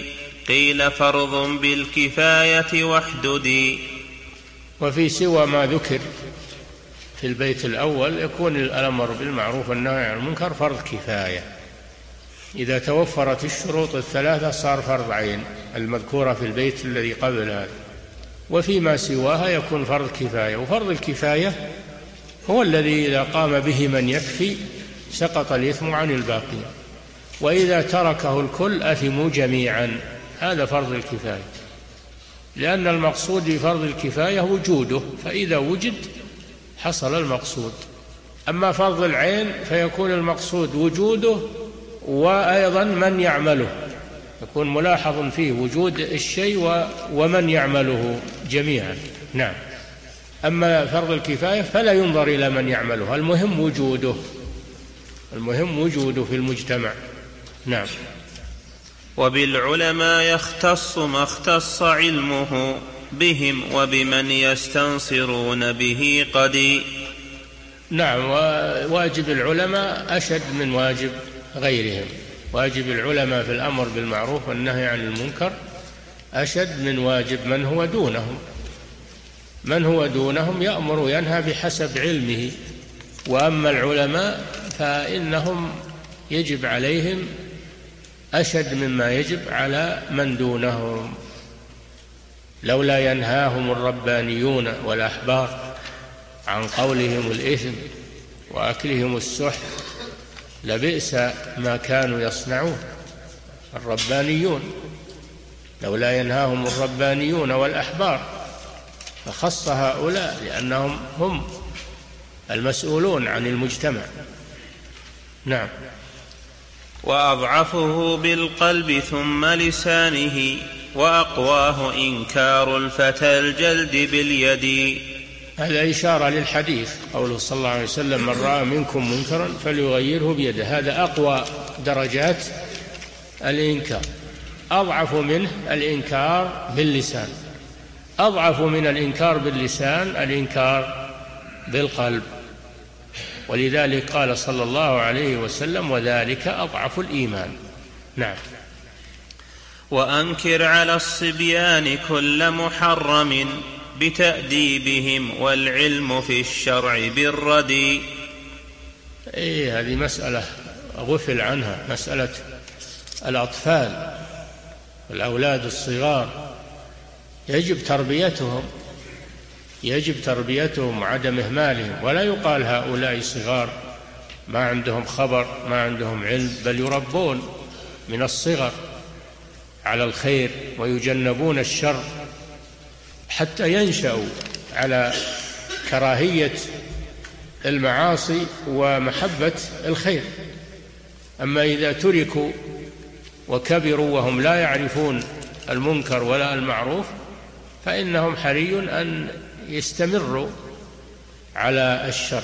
قيل فرض بالكفاية واحددي. وفي سوى ما ذكر في البيت الأول يكون الأمر بالمعروف والنهي عن المنكر فرض كفاية. إذا توفرت الشروط الثلاثة صار فرض عين المذكورة في البيت الذي قبل هذا، وفيما سواها يكون فرض كفاية. وفرض الكفاية هو الذي إذا قام به من يكفي سقط الإثم عن الباقين، وإذا تركه الكل أثموا جميعا. هذا فرض الكفاية، لأن المقصود بفرض الكفاية وجوده، فإذا وجد حصل المقصود. أما فرض العين فيكون المقصود وجوده وأيضا من يعمله، يكون ملاحظ فيه وجود الشيء ومن يعمله جميعا. نعم. أما فرض الكفاية فلا ينظر إلى من يعمله، المهم وجوده، المهم وجوده في المجتمع. نعم. وبالعلماء يختص ما اختص علمه بهم وبمن يستنصرون به قدي. نعم. وواجب العلماء أشد من واجب غيرهم. واجب العلماء في الأمر بالمعروف والنهي عن المنكر أشد من واجب من هو دونهم. من هو دونهم يأمر وينهى بحسب علمه، وأما العلماء فإنهم يجب عليهم أشد مما يجب على من دونهم. لولا ينهاهم الربانيون والأحبار عن قولهم الإثم وأكلهم السحت لبئس ما كانوا يصنعون. الربانيون، لولا ينهاهم الربانيون والأحبار، فخص هؤلاء لأنهم هم المسؤولون عن المجتمع. نعم. وأضعفه بالقلب ثم لسانه وأقواه إنكار الفتى الجلد باليد. هذا إشارة للحديث، قوله صلى الله عليه وسلم: من رأى منكم منكرا فليغيره بيده. هذا أقوى درجات الإنكار. أضعف منه الإنكار باللسان. أضعف من الإنكار باللسان الإنكار بالقلب، ولذلك قال صلى الله عليه وسلم: وذلك أضعف الإيمان. نعم. وأنكر على الصبيان كل محرم بتأديبهم والعلم في الشرع بالردي. هذه مسألة غفل عنها، مسألة الأطفال والأولاد الصغار يجب تربيتهم وعدم إهمالهم، ولا يقال هؤلاء صغار ما عندهم خبر ما عندهم علم، بل يربون من الصغر على الخير ويجنبون الشر حتى ينشأوا على كراهية المعاصي ومحبة الخير. أما إذا تركوا وكبروا وهم لا يعرفون المنكر ولا المعروف فإنهم حري أن يستمروا على الشر.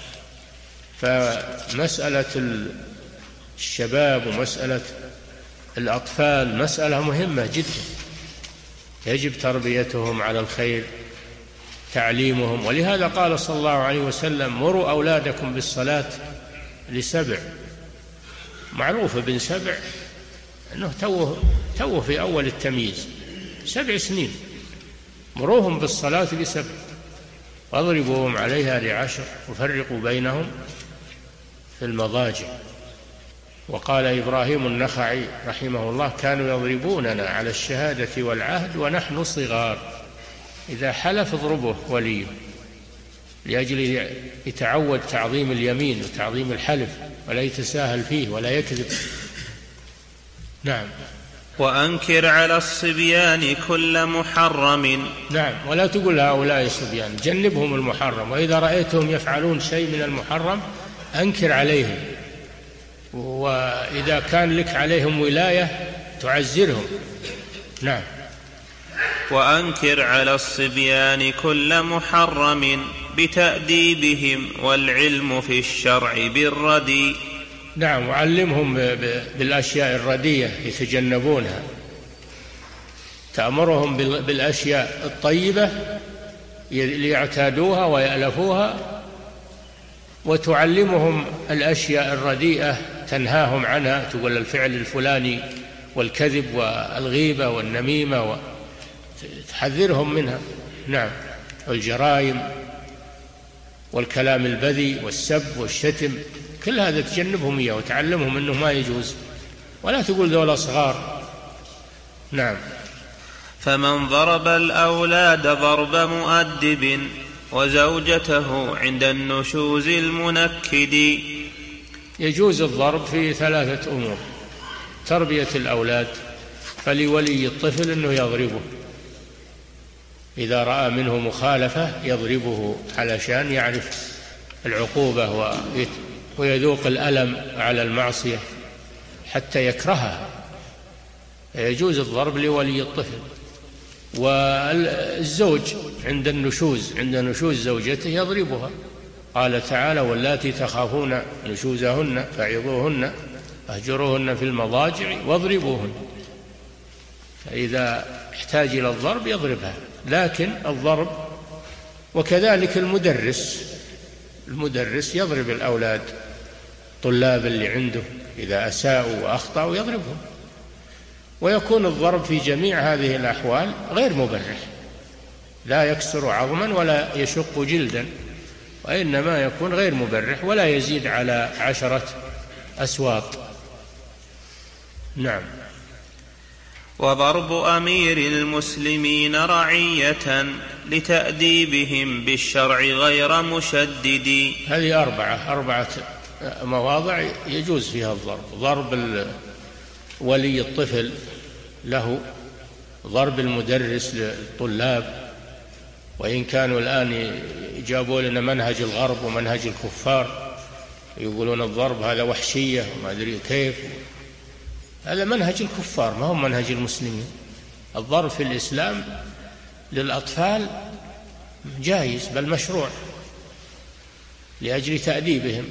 فمسألة الشباب ومسألة الأطفال مسألة مهمة جدا، يجب تربيتهم على الخير، تعليمهم. ولهذا قال صلى الله عليه وسلم: مروا أولادكم بالصلاة ل7. معروف ابن 7 أنه توه في أول التمييز، 7 سنين. مروهم بالصلاة ل7 واضربوهم عليها ل10 وفرقوا بينهم في المضاجع. وقال إبراهيم النخعي رحمه الله: كانوا يضربوننا على الشهادة والعهد ونحن صغار، إذا حلف اضربه وليه، لأجل يتعود تعظيم اليمين وتعظيم الحلف ولا يتساهل فيه ولا يكذب. نعم. وأنكر على الصبيان كل محرم. نعم. ولا تقول هؤلاء الصبيان، جنبهم المحرم، وإذا رأيتهم يفعلون شيء من المحرم أنكر عليهم، وإذا كان لك عليهم ولاية تعزرهم. نعم. وأنكر على الصبيان كل محرم بتأديبهم والعلم في الشرع بالردي. نعم. وعلمهم بالأشياء الردية يتجنبونها، تأمرهم بالأشياء الطيبة ليعتادوها ويألفوها، وتعلمهم الأشياء الرديئة تنهاهم عنها، تقول الفعل الفلاني والكذب والغيبة والنميمة تحذرهم منها. نعم. والجرائم والكلام البذيء والسب والشتم، كل هذا تجنبهم إياه وتعلمهم أنه ما يجوز، ولا تقول ذولا صغار. نعم. فمن ضرب الأولاد ضرب مؤدب وزوجته عند النشوز المنكد. يجوز الضرب في 3 أمور: تربية الأولاد، فلولي الطفل أنه يضربه إذا رأى منه مخالفة، يضربه علشان يعرف العقوبة ويذوق الألم على المعصية حتى يكرهها. يجوز الضرب لولي الطفل. والزوج عند النشوز، عند نشوز زوجته يضربها. قال تعالى: واللاتي تخافون نشوزهن فعظوهن واهجروهن في المضاجع واضربوهن. فإذا احتاج إلى الضرب يضربها. لكن الضرب، وكذلك المدرس يضرب الأولاد، طلاب اللي عنده إذا أساءوا وأخطأوا يضربهم. ويكون الضرب في جميع هذه الأحوال غير مبرح، لا يكسر عظما ولا يشق جلدا، وإنما يكون غير مبرح ولا يزيد على 10 أسواط. نعم. وضرب أمير المسلمين رعية لتأديبهم بالشرع غير مشدد. هذه 4 مواضع يجوز فيها الضرب: ضرب ولي الطفل له، ضرب المدرس للطلاب، وإن كانوا الآن جابوا لنا منهج الغرب ومنهج الكفار، يقولون الضرب هذا وحشية وما أدري كيف. هذا منهج الكفار، ما هو منهج المسلمين. الضرب في الإسلام للأطفال جائز بل مشروع لأجل تأديبهم.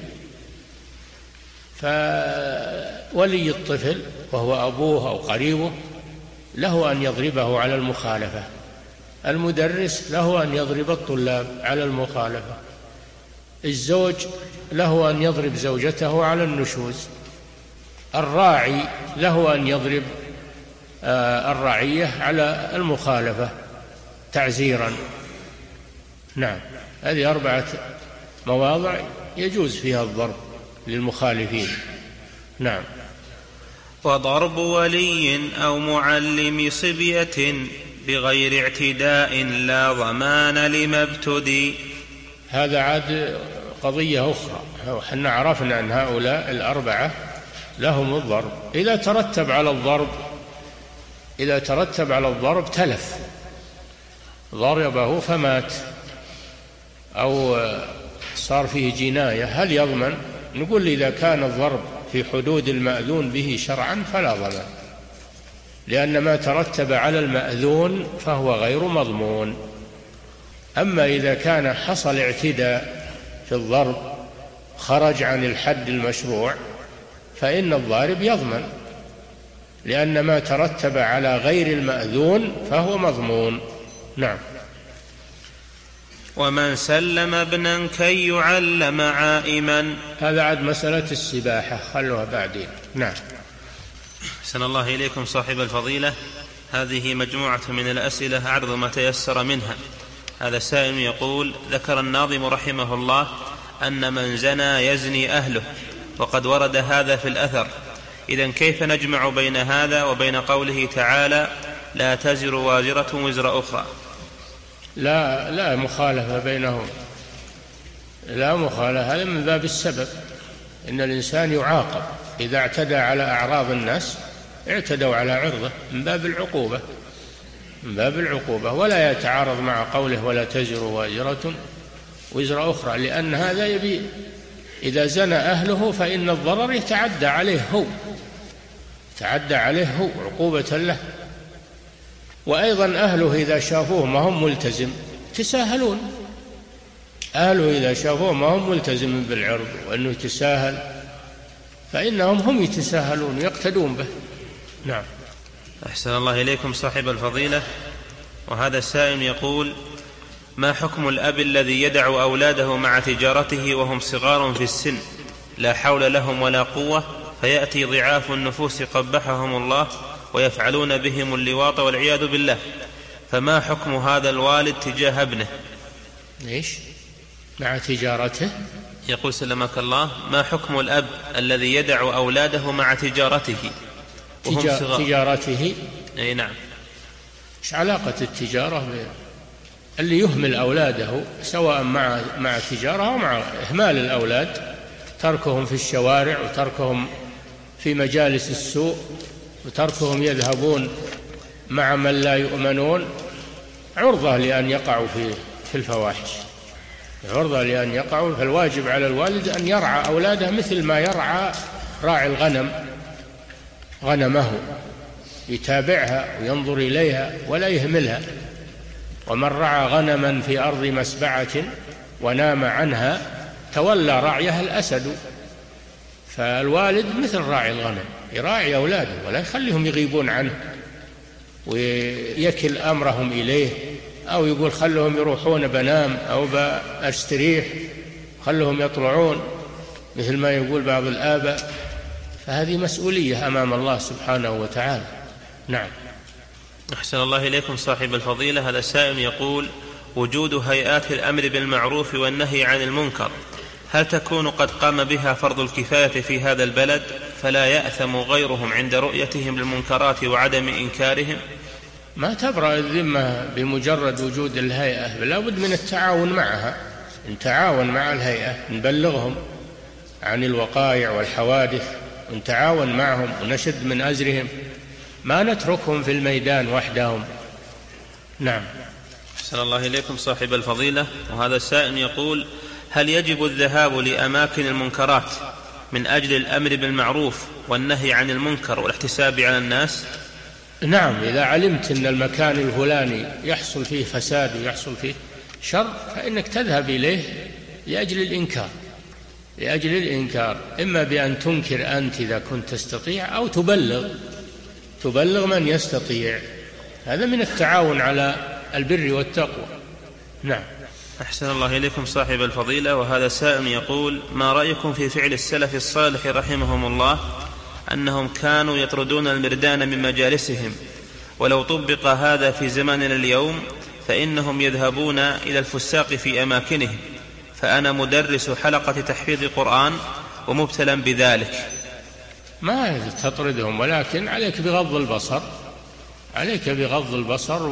فولي الطفل وهو أبوه أو قريبه له أن يضربه على المخالفة، المدرس له أن يضرب الطلاب على المخالفة، الزوج له أن يضرب زوجته على النشوز، الراعي له أن يضرب الرعية على المخالفة تعزيرا. نعم. هذه 4 مواضع يجوز فيها الضرب للمخالفين. نعم. وضرب ولي أو معلم صبية بغير اعتداء لا ضمان لما ابتدي. هذا عاد قضية أخرى. احنا عرفنا أن هؤلاء 4 لهم الضرب. إذا ترتب على الضرب تلف، ضربه فمات أو صار فيه جناية، هل يضمن؟ نقول إذا كان الضرب في حدود المأذون به شرعا فلا ضمان، لأن ما ترتب على المأذون فهو غير مضمون. أما إذا كان حصل اعتداء في الضرب خرج عن الحد المشروع فإن الضارب يضمن، لأن ما ترتب على غير المأذون فهو مضمون. نعم. ومن سلم ابنا كي يعلم عائما. هذا عاد مسألة السباحة، خلوها بعدين. نعم. أحسن الله إليكم صاحب الفضيلة. هذه مجموعة من الأسئلة عرض ما تيسر منها. هذا سائل يقول: ذكر الناظم رحمه الله أن من زنى يزني أهله، وقد ورد هذا في الأثر، إذن كيف نجمع بين هذا وبين قوله تعالى: لا تزر وازرة وزر أخرى؟ لا مخالفة بينهم، لا مخالفة. هذا من باب السبب، إن الإنسان يعاقب إذا اعتدى على أعراض الناس، اعتدوا على عرضه، من باب العقوبة، ولا يتعارض مع قوله ولا تزر وازرة وزر أخرى، لأن هذا يبي إذا زنى أهله فإن الضرر يتعدى عليه هو عقوبة له. وأيضا أهله إذا شافوه ما هم ملتزم تساهلون، أهله إذا شافوه ما هم ملتزم بالعرض وأنه يتساهل فإنهم هم يتساهلون يقتدون به. نعم. أحسن الله إليكم صاحب الفضيلة. وهذا السائل يقول: ما حكم الأب الذي يدع أولاده مع تجارته وهم صغار في السن لا حول لهم ولا قوة، فيأتي ضعاف النفوس قبحهم الله ويفعلون بهم اللواط والعياذ بالله، فما حكم هذا الوالد تجاه ابنه؟ ليش مع تجارته؟ يقول سلمك الله: ما حكم الأب الذي يدع أولاده مع تجارته وهم صغار؟ تجارته؟ أي نعم. إيش علاقة التجارة اللي يهمل أولاده سواء مع تجارة أو مع إهمال الأولاد، تركهم في الشوارع وتركهم في مجالس السوء وتركهم يذهبون مع من لا يؤمنون، عرضة لأن يقعوا في الفواحش، عرضة لأن يقعوا. فالواجب على الوالد أن يرعى أولاده مثل ما يرعى راعي الغنم غنمه، يتابعها وينظر إليها ولا يهملها. ومن رعى غنما في أرض مسبعة ونام عنها تولى رعيها الأسد. فالوالد مثل راعي الغنم، يراعي أولاده ولا يخليهم يغيبون عنه ويكل أمرهم إليه، أو يقول خلهم يروحون بنام أو بأستريح، خلهم يطلعون مثل ما يقول بعض الآباء. فهذه مسؤولية أمام الله سبحانه وتعالى. نعم. أحسن الله إليكم صاحب الفضيلة. هذا سائل يقول: وجود هيئات الأمر بالمعروف والنهي عن المنكر هل تكون قد قام بها فرض الكفاية في هذا البلد فلا يأثم غيرهم عند رؤيتهم للمنكرات وعدم إنكارهم؟ ما تبرأ الذمة بمجرد وجود الهيئة، بل لابد من التعاون معها. نتعاون مع الهيئة، نبلغهم عن الوقائع والحوادث، نتعاون معهم ونشد من أزرهم، ما نتركهم في الميدان وحدهم. نعم. أحسن الله إليكم صاحب الفضيلة. وهذا السائل يقول: هل يجب الذهاب لأماكن المنكرات من أجل الأمر بالمعروف والنهي عن المنكر والاحتساب على الناس؟ نعم، إذا علمت أن المكان الفلاني يحصل فيه فساد ويحصل فيه شر فإنك تذهب إليه لأجل الإنكار، إما بأن تنكر أنت إذا كنت تستطيع، أو تبلغ من يستطيع. هذا من التعاون على البر والتقوى. نعم. أحسن الله إليكم صاحب الفضيلة. وهذا سائل يقول: ما رأيكم في فعل السلف الصالح رحمهم الله أنهم كانوا يطردون المردان من مجالسهم، ولو طبق هذا في زماننا اليوم فإنهم يذهبون إلى الفساق في أماكنهم، فأنا مدرس حلقة تحفيظ قرآن ومبتلى بذلك. ما تطردهم، ولكن عليك بغض البصر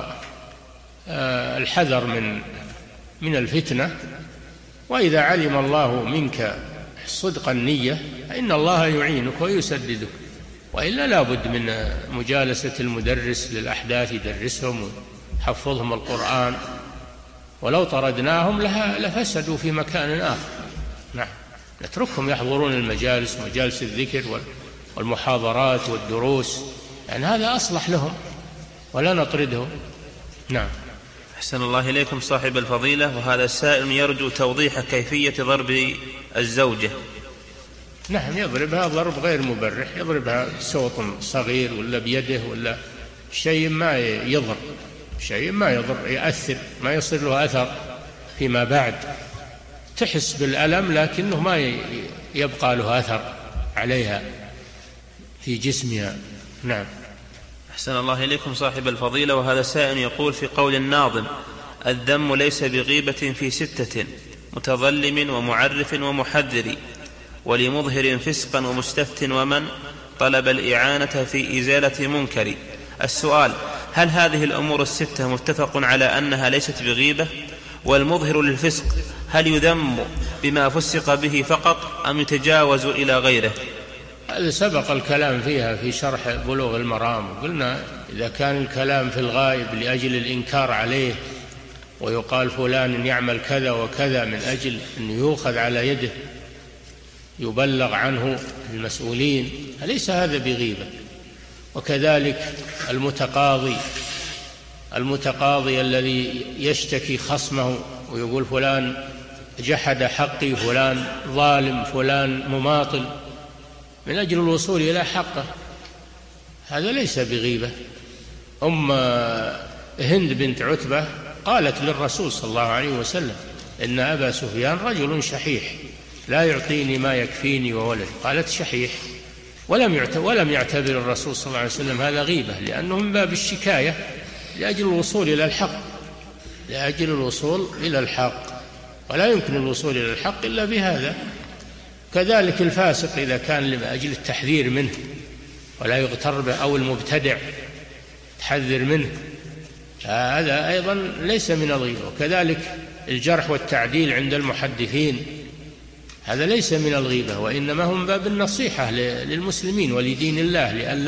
والحذر من الفتنة. وإذا علم الله منك صدق النية فإن الله يعينك ويسددك، وإلا لابد من مجالسة المدرس للأحداث، يدرسهم ويحفظهم القرآن. ولو طردناهم لفسدوا في مكان آخر. نعم، نتركهم يحضرون المجالس، مجالس الذكر والمحاضرات والدروس، يعني هذا أصلح لهم، ولا نطردهم. نعم. أحسن الله إليكم صاحب الفضيلة. وهذا السائل يرجو توضيح كيفية ضرب الزوجة. نعم، يضربها ضرب غير مبرح، يضربها بصوت صغير ولا بيده ولا شيء ما يضر، يأثر، ما يصير له أثر فيما بعد. تحس بالألم لكنه ما يبقى له أثر عليها في جسمها. نعم. أحسن الله إليكم صاحب الفضيلة. وهذا سائل يقول: في قول الناظم: الذم ليس بغيبة في 6 متظلم ومعرف ومحذر ولمظهر فسقا ومستفت ومن طلب الإعانة في إزالة منكر. السؤال: هل هذه الأمور 6 متفق على أنها ليست بغيبة؟ والمظهر للفسق هل يذم بما فسق به فقط أم يتجاوز إلى غيره؟ هذا سبق الكلام فيها في شرح بلوغ المرام. قلنا إذا كان الكلام في الغائب لأجل الإنكار عليه، ويقال فلان يعمل كذا وكذا من أجل أن يؤخذ على يده يبلغ عنه المسؤولين، أليس هذا بغيبة؟ وكذلك المتقاضي الذي يشتكي خصمه ويقول فلان جحد حقي، فلان ظالم، فلان مماطل، من أجل الوصول إلى حقه، هذا ليس بغيبة. هند بنت عتبة قالت للرسول صلى الله عليه وسلم: إن أبا سفيان رجل شحيح لا يعطيني ما يكفيني وولدي. قالت شحيح، ولم يعتبر الرسول صلى الله عليه وسلم هذا غيبة، لأنه من باب الشكاية لأجل الوصول إلى الحق، ولا يمكن الوصول إلى الحق إلا بهذا. كذلك الفاسق إذا كان لأجل التحذير منه ولا يغتر به، أو المبتدع تحذر منه، هذا أيضا ليس من الغيبة. وكذلك الجرح والتعديل عند المحدثين، هذا ليس من الغيبة، وإنما هم باب النصيحة للمسلمين ولدين الله،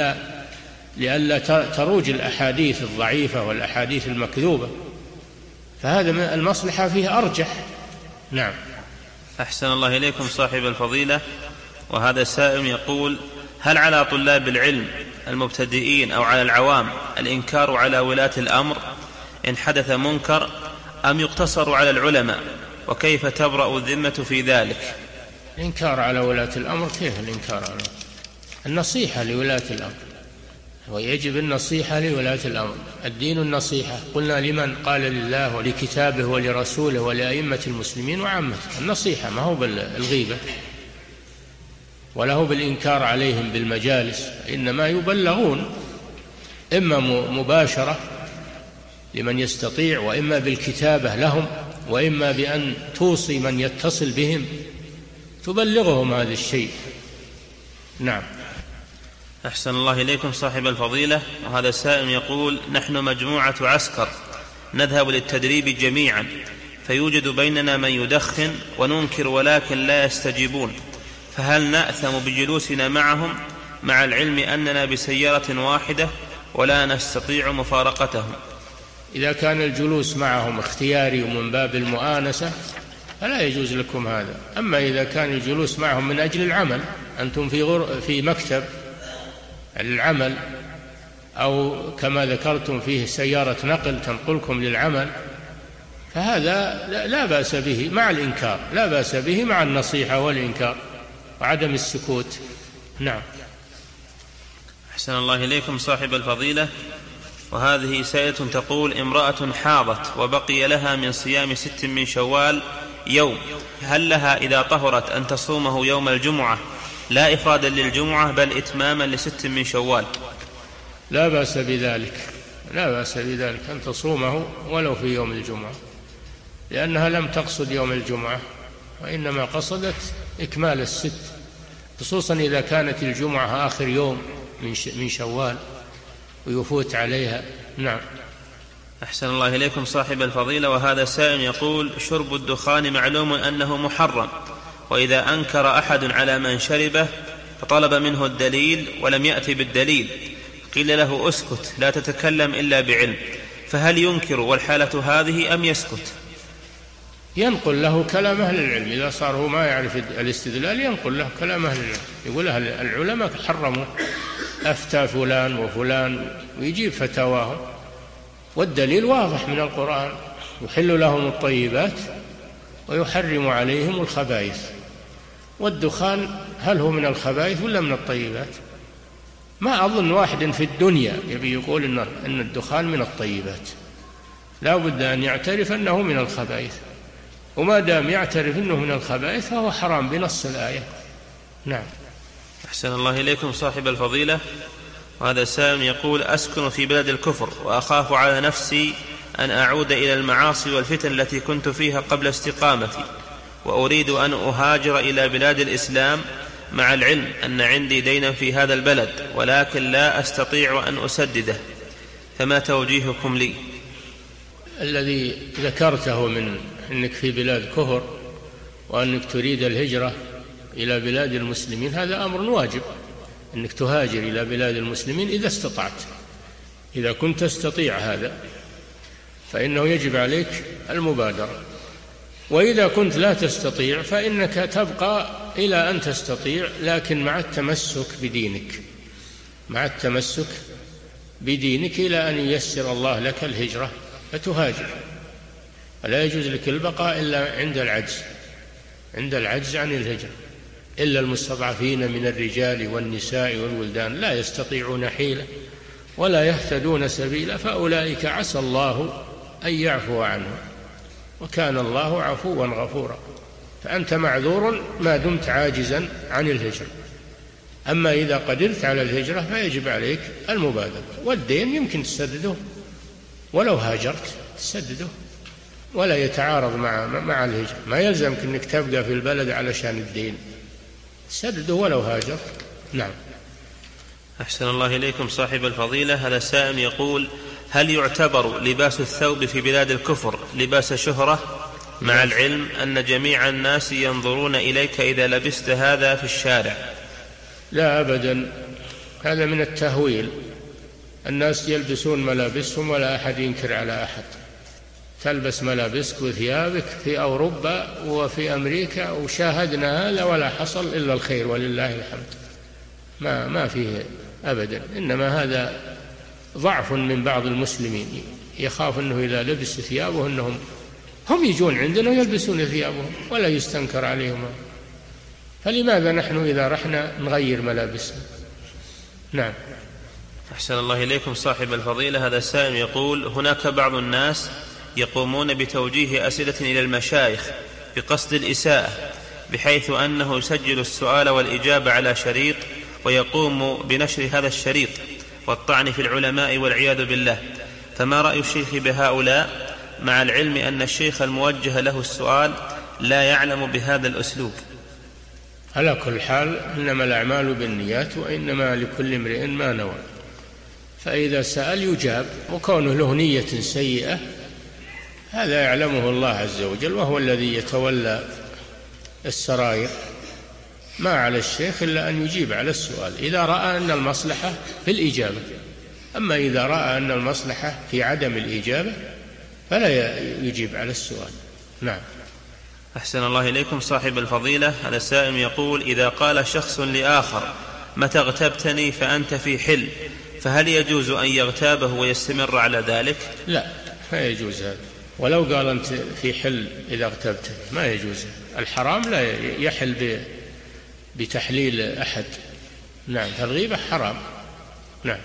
لئلا تروج الأحاديث الضعيفة والأحاديث المكذوبة، فهذا المصلحة فيه أرجح. نعم. أحسن الله إليكم صاحب الفضيلة. وهذا سائل يقول: هل على طلاب العلم المبتدئين أو على العوام الإنكار على ولاة الأمر إن حدث منكر، أم يقتصر على العلماء؟ وكيف تبرأ الذمة في ذلك؟ الإنكار على ولاة الأمر، كيف الإنكار على النصيحة لولاة الأمر؟ ويجب النصيحة لولاة الأمر. الدين النصيحة. قلنا لمن؟ قال لله ولكتابه ولرسوله ولأئمة المسلمين وعامته. النصيحة ما هو بالغيبة ولا هو بالإنكار عليهم بالمجالس، إنما يبلغون إما مباشرة لمن يستطيع، وإما بالكتابة لهم، وإما بأن توصي من يتصل بهم تبلغهم هذا الشيء. نعم. أحسن الله إليكم صاحب الفضيلة. وهذا سائل يقول: نحن مجموعة عسكر نذهب للتدريب جميعا، فيوجد بيننا من يدخن وننكر ولكن لا يستجيبون، فهل نأثم بجلوسنا معهم مع العلم أننا بسيارة واحدة ولا نستطيع مفارقتهم؟ إذا كان الجلوس معهم اختياري ومن باب المؤانسة فلا يجوز لكم هذا. أما إذا كان الجلوس معهم من أجل العمل، أنتم في مكتب العمل، أو كما ذكرتم فيه سيارة نقل تنقلكم للعمل، فهذا لا بأس به مع الإنكار، لا بأس به مع النصيحة والإنكار وعدم السكوت. نعم. أحسن الله إليكم صاحب الفضيلة. وهذه سائلة تقول: امرأة حاضت وبقي لها من صيام 6 من شوال يوم، هل لها إذا طهرت أن تصومه يوم الجمعة لا إفرادا للجمعة بل إتماما ل6 من شوال؟ لا بأس بذلك، لا بأس بذلك أن تصومه ولو في يوم الجمعة، لأنها لم تقصد يوم الجمعة وإنما قصدت إكمال 6، خصوصا إذا كانت الجمعة آخر يوم من شوال ويفوت عليها. نعم. أحسن الله إليكم صاحب الفضيلة. وهذا سائل يقول: شرب الدخان معلوم أنه محرم، وإذا أنكر أحد على من شربه فطلب منه الدليل ولم يأتي بالدليل، قيل له: اسكت لا تتكلم إلا بعلم، فهل ينكر والحالة هذه أم يسكت؟ ينقل له كلام أهل العلم، إذا صار هو ما يعرف الاستدلال ينقل له كلام أهل العلم، يقول العلماء حرموا، أفتى فلان وفلان، ويجيب فتاواهم، والدليل واضح من القرآن: يحل لهم الطيبات ويحرم عليهم الخبائث. والدخان هل هو من الخبائث ولا من الطيبات؟ ما أظن واحد في الدنيا يبي يقول إن الدخان من الطيبات، لا بد أن يعترف أنه من الخبائث، وما دام يعترف أنه من الخبائث فهو حرام بنص الآية. نعم. أحسن الله إليكم صاحب الفضيلة. وهذا سائل يقول: أسكن في بلد الكفر وأخاف على نفسي أن أعود إلى المعاصي والفتن التي كنت فيها قبل استقامتي، وأريد أن أهاجر إلى بلاد الإسلام، مع العلم أن عندي دينا في هذا البلد ولكن لا أستطيع أن أسدده، فما توجيهكم لي؟ الذي ذكرته من أنك في بلاد كفر وأنك تريد الهجرة إلى بلاد المسلمين، هذا أمر واجب، أنك تهاجر إلى بلاد المسلمين إذا استطعت. إذا كنت تستطيع هذا فإنه يجب عليك المبادرة، وإذا كنت لا تستطيع فإنك تبقى إلى أن تستطيع، لكن مع التمسك بدينك، مع التمسك بدينك إلى أن ييسر الله لك الهجرة فتهاجر. فلا يجوز لك البقاء إلا عند العجز عن الهجرة، إلا المستضعفين من الرجال والنساء والولدان لا يستطيعون حيلة ولا يهتدون سبيلا، فأولئك عسى الله أن يعفو عنهم، وكان الله عفوا غفورا. فأنت معذور ما دمت عاجزا عن الهجرة. أما إذا قدرت على الهجرة فيجب عليك المبادرة. والدين يمكن تسدده ولو هاجرت، تسدده ولا يتعارض مع الهجرة. ما يلزمك أنك تبقى في البلد علشان الدين، تسدده ولو هاجرت. نعم. أحسن الله إليكم صاحب الفضيلة. هذا سائل يقول: هل يعتبر لباس الثوب في بلاد الكفر لباس شهرة، مع العلم أن جميع الناس ينظرون إليك إذا لبست هذا في الشارع؟ لا أبدا، هذا من التهويل. الناس يلبسون ملابسهم ولا أحد ينكر على أحد. تلبس ملابسك وثيابك في أوروبا وفي أمريكا وشاهدنا هذا ولا حصل إلا الخير ولله الحمد، ما فيه أبدا. إنما هذا ضعف من بعض المسلمين، يخاف أنه إذا لبس ثيابه أنهم هم يجون عندنا ويلبسون ثيابهم ولا يستنكر عليهم. فلماذا نحن إذا رحنا نغير ملابسنا؟ نعم. أحسن الله إليكم صاحب الفضيلة. هذا سائل يقول: هناك بعض الناس يقومون بتوجيه أسئلة إلى المشايخ بقصد الإساءة، بحيث أنه يسجل السؤال والإجابة على شريط ويقوم بنشر هذا الشريط والطعن في العلماء والعياذ بالله، فما رأي الشيخ بهؤلاء، مع العلم أن الشيخ الموجه له السؤال لا يعلم بهذا الأسلوب؟ على كل حال إنما الأعمال بالنيات وإنما لكل امرئ ما نوى. فإذا سأل يجاب، وكونه له نية سيئة هذا يعلمه الله عز وجل، وهو الذي يتولى السرائر. ما على الشيخ إلا أن يجيب على السؤال إذا رأى أن المصلحة في الإجابة. أما إذا رأى أن المصلحة في عدم الإجابة فلا يجيب على السؤال. نعم. أحسن الله إليكم صاحب الفضيلة. هذا السائل يقول: إذا قال شخص لآخر: متى اغتبتني فأنت في حل، فهل يجوز أن يغتابه ويستمر على ذلك؟ لا يجوز هذا، ولو قال أنت في حل إذا اغتبتني ما يجوز. الحرام لا يحل بتحليل أحد. نعم، فالغيبة حرام. نعم.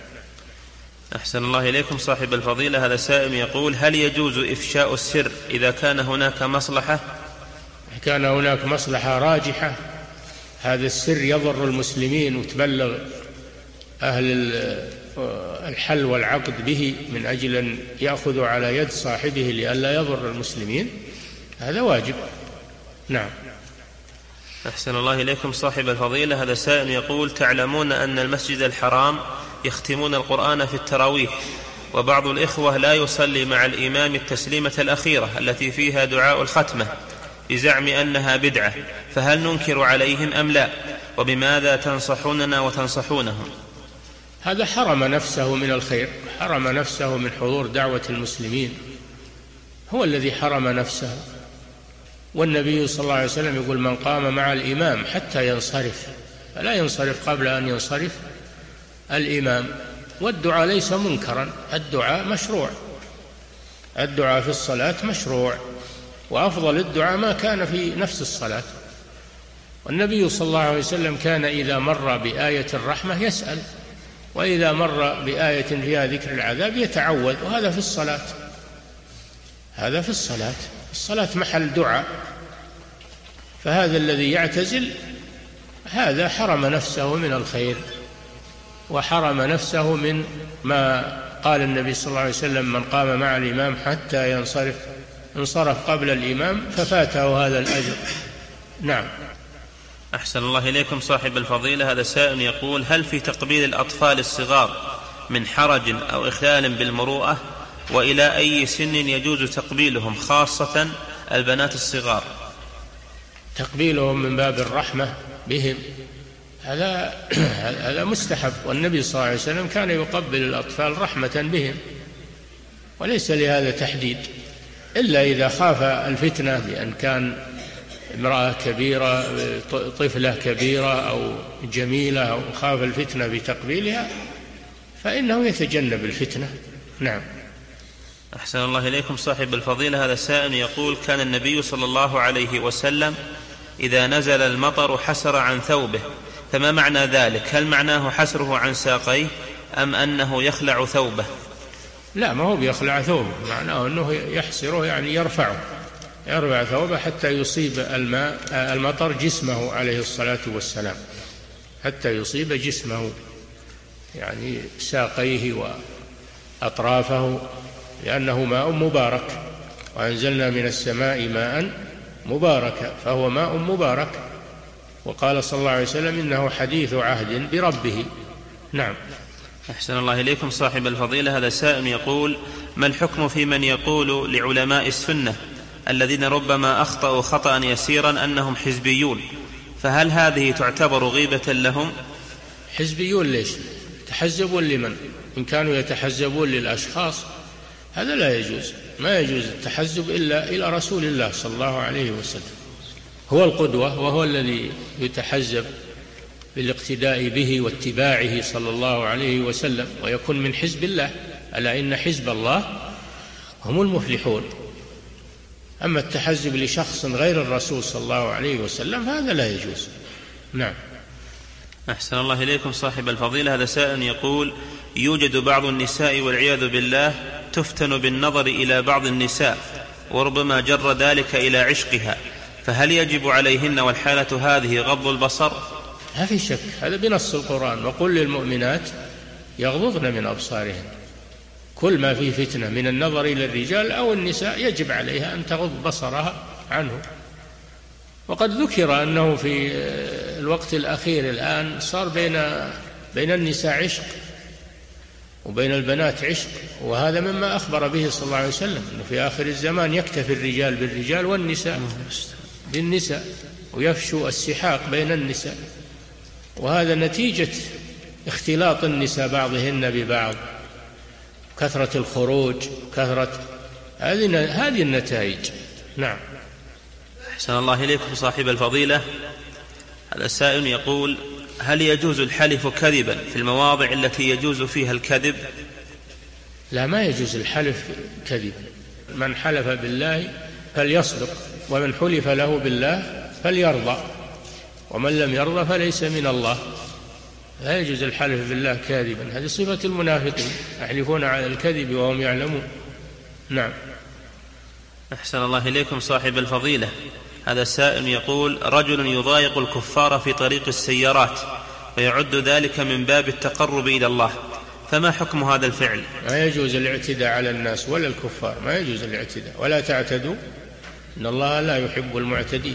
أحسن الله إليكم صاحب الفضيلة. هذا سائل يقول: هل يجوز إفشاء السر إذا كان هناك مصلحة؟ كان هناك مصلحة راجحة، هذا السر يضر المسلمين وتبلغ أهل الحل والعقد به من أجل أن يأخذوا على يد صاحبه لئلا يضر المسلمين، هذا واجب. نعم. أحسن الله إليكم صاحب الفضيلة. هذا سائل يقول: تعلمون أن المسجد الحرام يختمون القرآن في التراويح، وبعض الإخوة لا يصلي مع الإمام التسليمة الأخيرة التي فيها دعاء الختمة بزعم أنها بدعة، فهل ننكر عليهم أم لا؟ وبماذا تنصحوننا وتنصحونهم؟ هذا حرم نفسه من الخير، حرم نفسه من حضور دعوة المسلمين، هو الذي حرم نفسه. والنبي صلى الله عليه وسلم يقول: من قام مع الإمام حتى ينصرف، فلا ينصرف قبل أن ينصرف الإمام. والدعاء ليس منكرا، الدعاء مشروع، الدعاء في الصلاة مشروع، وأفضل الدعاء ما كان في نفس الصلاة. والنبي صلى الله عليه وسلم كان إذا مر بآية الرحمة يسأل، وإذا مر بآية فيها ذكر العذاب يتعوذ، وهذا في الصلاة. هذا في الصلاة، الصلاة محل دعاء. فهذا الذي يعتزل هذا حرم نفسه من الخير، وحرم نفسه من ما قال النبي صلى الله عليه وسلم: من قام مع الإمام حتى ينصرف انصرف قبل الإمام ففاته هذا الأجر. نعم. أحسن الله إليكم صاحب الفضيلة. هذا سائل يقول: هل في تقبيل الأطفال الصغار من حرج أو إخلال بالمروءة؟ وإلى أي سن يجوز تقبيلهم، خاصة البنات الصغار؟ تقبيلهم من باب الرحمة بهم، هذا مستحب، والنبي صلى الله عليه وسلم كان يقبل الأطفال رحمة بهم، وليس لهذا تحديد، إلا إذا خاف الفتنة بأن كان امرأة كبيرة، طفلة كبيرة أو جميلة، أو خاف الفتنة بتقبيلها فإنه يتجنب الفتنة. نعم. أحسن الله إليكم صاحب الفضيلة. هذا سائل يقول: كان النبي صلى الله عليه وسلم إذا نزل المطر حسر عن ثوبه، فما معنى ذلك؟ هل معناه حسره عن ساقيه أم أنه يخلع ثوبه؟ لا، ما هو بيخلع ثوبه، معناه أنه يحسره، يعني يرفع ثوبه حتى يصيب المطر جسمه عليه الصلاة والسلام. حتى يصيب جسمه، يعني ساقيه وأطرافه، لأنه ماء مبارك، وأنزلنا من السماء ماء مباركا، فهو ماء مبارك. وقال صلى الله عليه وسلم إنه حديث عهد بربه. نعم. أحسن الله إليكم صاحب الفضيلة. هذا سائل يقول: ما الحكم في من يقول لعلماء السنة الذين ربما أخطأوا خطأ يسيرا أنهم حزبيون، فهل هذه تعتبر غيبة لهم؟ حزبيون ليش؟ تحزبون لمن؟ إن كانوا يتحزبون للأشخاص هذا لا يجوز، ما يجوز التحزب إلا إلى رسول الله صلى الله عليه وسلم، هو القدوة وهو الذي يتحزب بالاقتداء به واتباعه صلى الله عليه وسلم، ويكون من حزب الله، ألا إن حزب الله هم المفلحون. أما التحزب لشخص غير الرسول صلى الله عليه وسلم فهذا لا يجوز. نعم. أحسن الله إليكم صاحب الفضيلة. هذا سائل يقول: يوجد بعض النساء والعياذ بالله تفتن بالنظر إلى بعض النساء، وربما جر ذلك إلى عشقها، فهل يجب عليهن والحالة هذه غض البصر؟ ما في شك، هذا بنص القرآن: وقل للمؤمنات يغضضن من أبصارهن. كل ما فيه فتنة من النظر إلى الرجال أو النساء يجب عليها أن تغض بصرها عنه. وقد ذكر أنه في الوقت الأخير الآن صار بين النساء عشق وبين البنات عشق، وهذا مما أخبر به صلى الله عليه وسلم، أنه في آخر الزمان يكتفي الرجال بالرجال والنساء بالنساء، ويفشو السحاق بين النساء، وهذا نتيجة اختلاط النساء بعضهن ببعض، كثرة الخروج، كثرة هذه النتائج. نعم. أحسن الله إليكم صاحب الفضيلة. هذا السائل يقول: هل يجوز الحلف كذبا في المواضع التي يجوز فيها الكذب؟ لا، ما يجوز الحلف كذبا. من حلف بالله فليصدق، ومن حلف له بالله فليرضى، ومن لم يرضى فليس من الله. لا يجوز الحلف بالله كاذبا، هذه صفة المنافقين، يحلفون على الكذب وهم يعلمون. نعم. أحسن الله إليكم صاحب الفضيلة. هذا السائل يقول: رجل يضايق الكفار في طريق السيارات ويعد ذلك من باب التقرب إلى الله، فما حكم هذا الفعل؟ ما يجوز الاعتداء على الناس ولا الكفار، ما يجوز الاعتداء، ولا تعتدوا إن الله لا يحب المعتدين.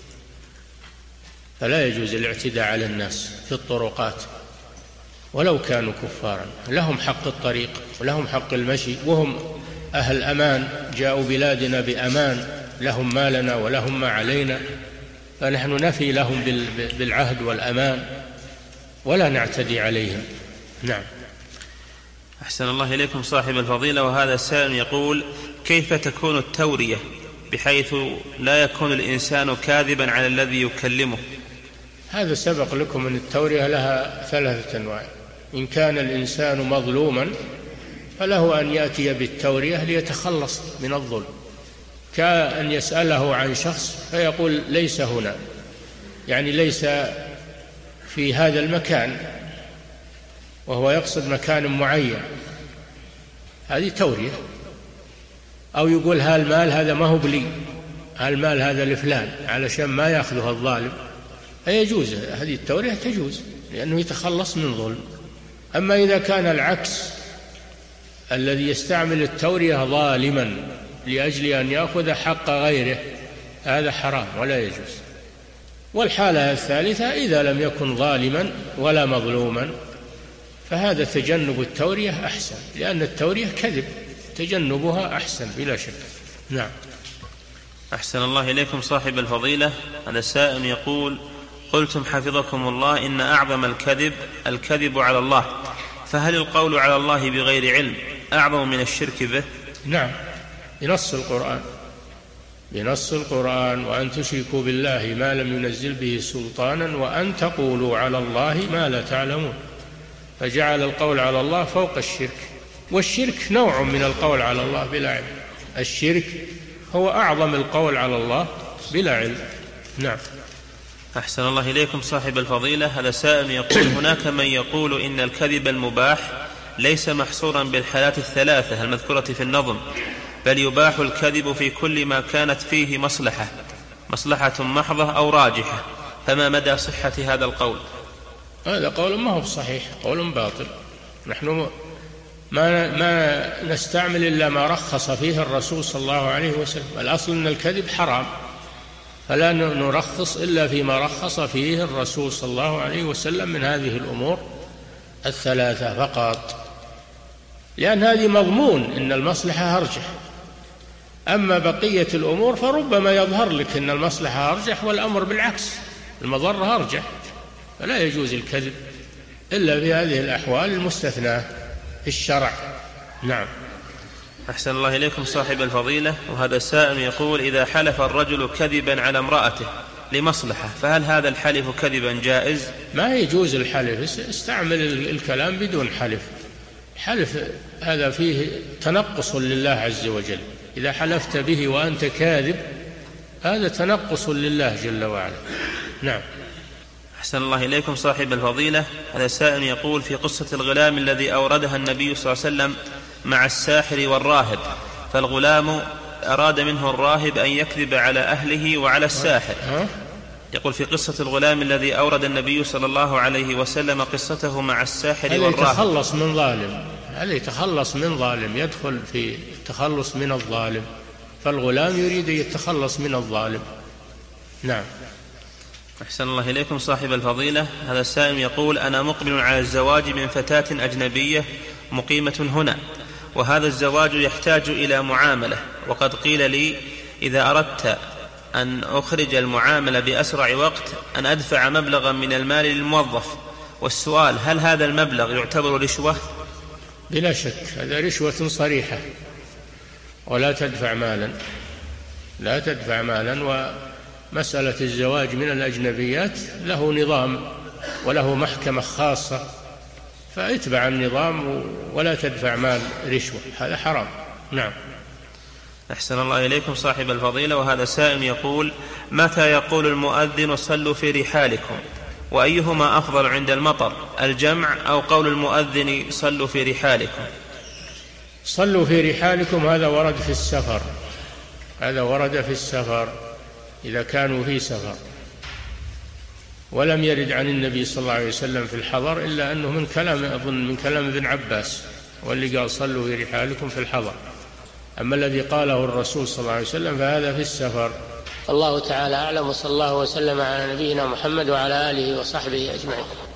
فلا يجوز الاعتداء على الناس في الطرقات ولو كانوا كفارا، لهم حق الطريق ولهم حق المشي، وهم أهل أمان، جاءوا بلادنا بأمان، لهم ما لنا ولهم ما علينا، فنحن نفي لهم بالعهد والأمان ولا نعتدي عليهم. نعم. أحسن الله إليكم صاحب الفضيلة. وهذا السائل يقول: كيف تكون التورية بحيث لا يكون الإنسان كاذبا على الذي يكلمه؟ هذا سبق لكم أن التورية لها 3 أنواع. إن كان الإنسان مظلوما فله أن يأتي بالتورية ليتخلص من الظلم، كأن يسأله عن شخص فيقول ليس هنا، يعني ليس في هذا المكان، وهو يقصد مكان معين، هذه تورية. أو يقول هالمال هذا ما هو بلي، هالمال هذا لفلان، علشان ما يأخذه الظالم، فيجوز هذه التورية، تجوز لأنه يتخلص من ظلم. أما إذا كان العكس، الذي يستعمل التورية ظالما لأجل أن يأخذ حق غيره، هذا حرام ولا يجوز. والحالة الثالثة إذا لم يكن ظالما ولا مظلوما، فهذا تجنب التورية أحسن، لأن التورية كذب، تجنبها أحسن بلا شك. نعم. أحسن الله إليكم صاحب الفضيلة. هذا السائل يقول: قلتم حفظكم الله إن أعظم الكذب على الله، فهل القول على الله بغير علم أعظم من الشرك به؟ نعم، بنص القرآن: وأن تشركوا بالله ما لم ينزل به سلطانا وأن تقولوا على الله ما لا تعلمون. فجعل القول على الله فوق الشرك، والشرك نوع من القول على الله بلا علم، الشرك هو أعظم القول على الله بلا علم. نعم. أحسن الله إليكم صاحب الفضيلة. هذا سائل يقول: هناك من يقول إن الكذب المباح ليس محصورا بالحالات 3 المذكورة في النظم، بل يباح الكذب في كل ما كانت فيه مصلحة محضة أو راجحة، فما مدى صحة هذا القول؟ هذا قول ما هو صحيح، قول باطل. نحن ما نستعمل إلا ما رخص فيه الرسول صلى الله عليه وسلم. الأصل أن الكذب حرام، فلا نرخص إلا فيما رخص فيه الرسول صلى الله عليه وسلم من هذه الأمور الثلاثة فقط، لأن هذه مضمون إن المصلحة أرجح. أما بقية الأمور فربما يظهر لك أن المصلحة أرجح والأمر بالعكس، المضرة أرجح، فلا يجوز الكذب إلا في هذه الأحوال المستثناة في الشرع. نعم. أحسن الله إليكم صاحب الفضيلة. وهذا السائل يقول: إذا حلف الرجل كذبا على امرأته لمصلحة، فهل هذا الحلف كذبا جائز؟ ما يجوز الحلف، استعمل الكلام بدون حلف. حلف هذا فيه تنقص لله عز وجل، إذا حلفت به وأنت كاذب هذا تنقص لله جل وعلا. نعم. أحسن الله إليكم صاحب الفضيلة. هذا السائل يقول: في قصة الغلام الذي أوردها النبي صلى الله عليه وسلم مع الساحر والراهب، فالغلام أراد منه الراهب أن يكذب على أهله وعلى الساحر. يقول: في قصة الغلام الذي أورد النبي صلى الله عليه وسلم قصته مع الساحر والراهب، هذا يتخلص من ظالم، هذا يتخلص من ظالم، يدخل في التخلص من الظالم، فالغلام يريد يتخلص من الظالم. نعم. أحسن الله إليكم صاحب الفضيلة. هذا السائل يقول: أنا مقبل على الزواج من فتاة أجنبية مقيمة هنا، وهذا الزواج يحتاج إلى معاملة، وقد قيل لي إذا أردت أن أخرج المعاملة بأسرع وقت أن أدفع مبلغا من المال للموظف، والسؤال: هل هذا المبلغ يعتبر رشوة؟ بلا شك هذا رشوة صريحة، ولا تدفع مالا، لا تدفع مالا. ومسألة الزواج من الأجنبيات له نظام وله محكمة خاصة، فاتبع النظام ولا تدفع مال رشوة، هذا حرام. نعم. أحسن الله إليكم صاحب الفضيلة. وهذا سائل يقول: متى يقول المؤذن صلوا في رحالكم، وأيهما أفضل عند المطر، الجمع أو قول المؤذن صلوا في رحالكم؟ صلوا في رحالكم هذا ورد في السفر، هذا ورد في السفر إذا كانوا في سفر، ولم يرد عن النبي صلى الله عليه وسلم في الحضر، إلا أنه من كلام أظن من كلام ابن عباس، واللي قال صلوا في رحالكم في الحضر. أما الذي قاله الرسول صلى الله عليه وسلم فهذا في السفر. الله تعالى أعلم، وصلى الله وسلم على نبينا محمد وعلى آله وصحبه أجمعين.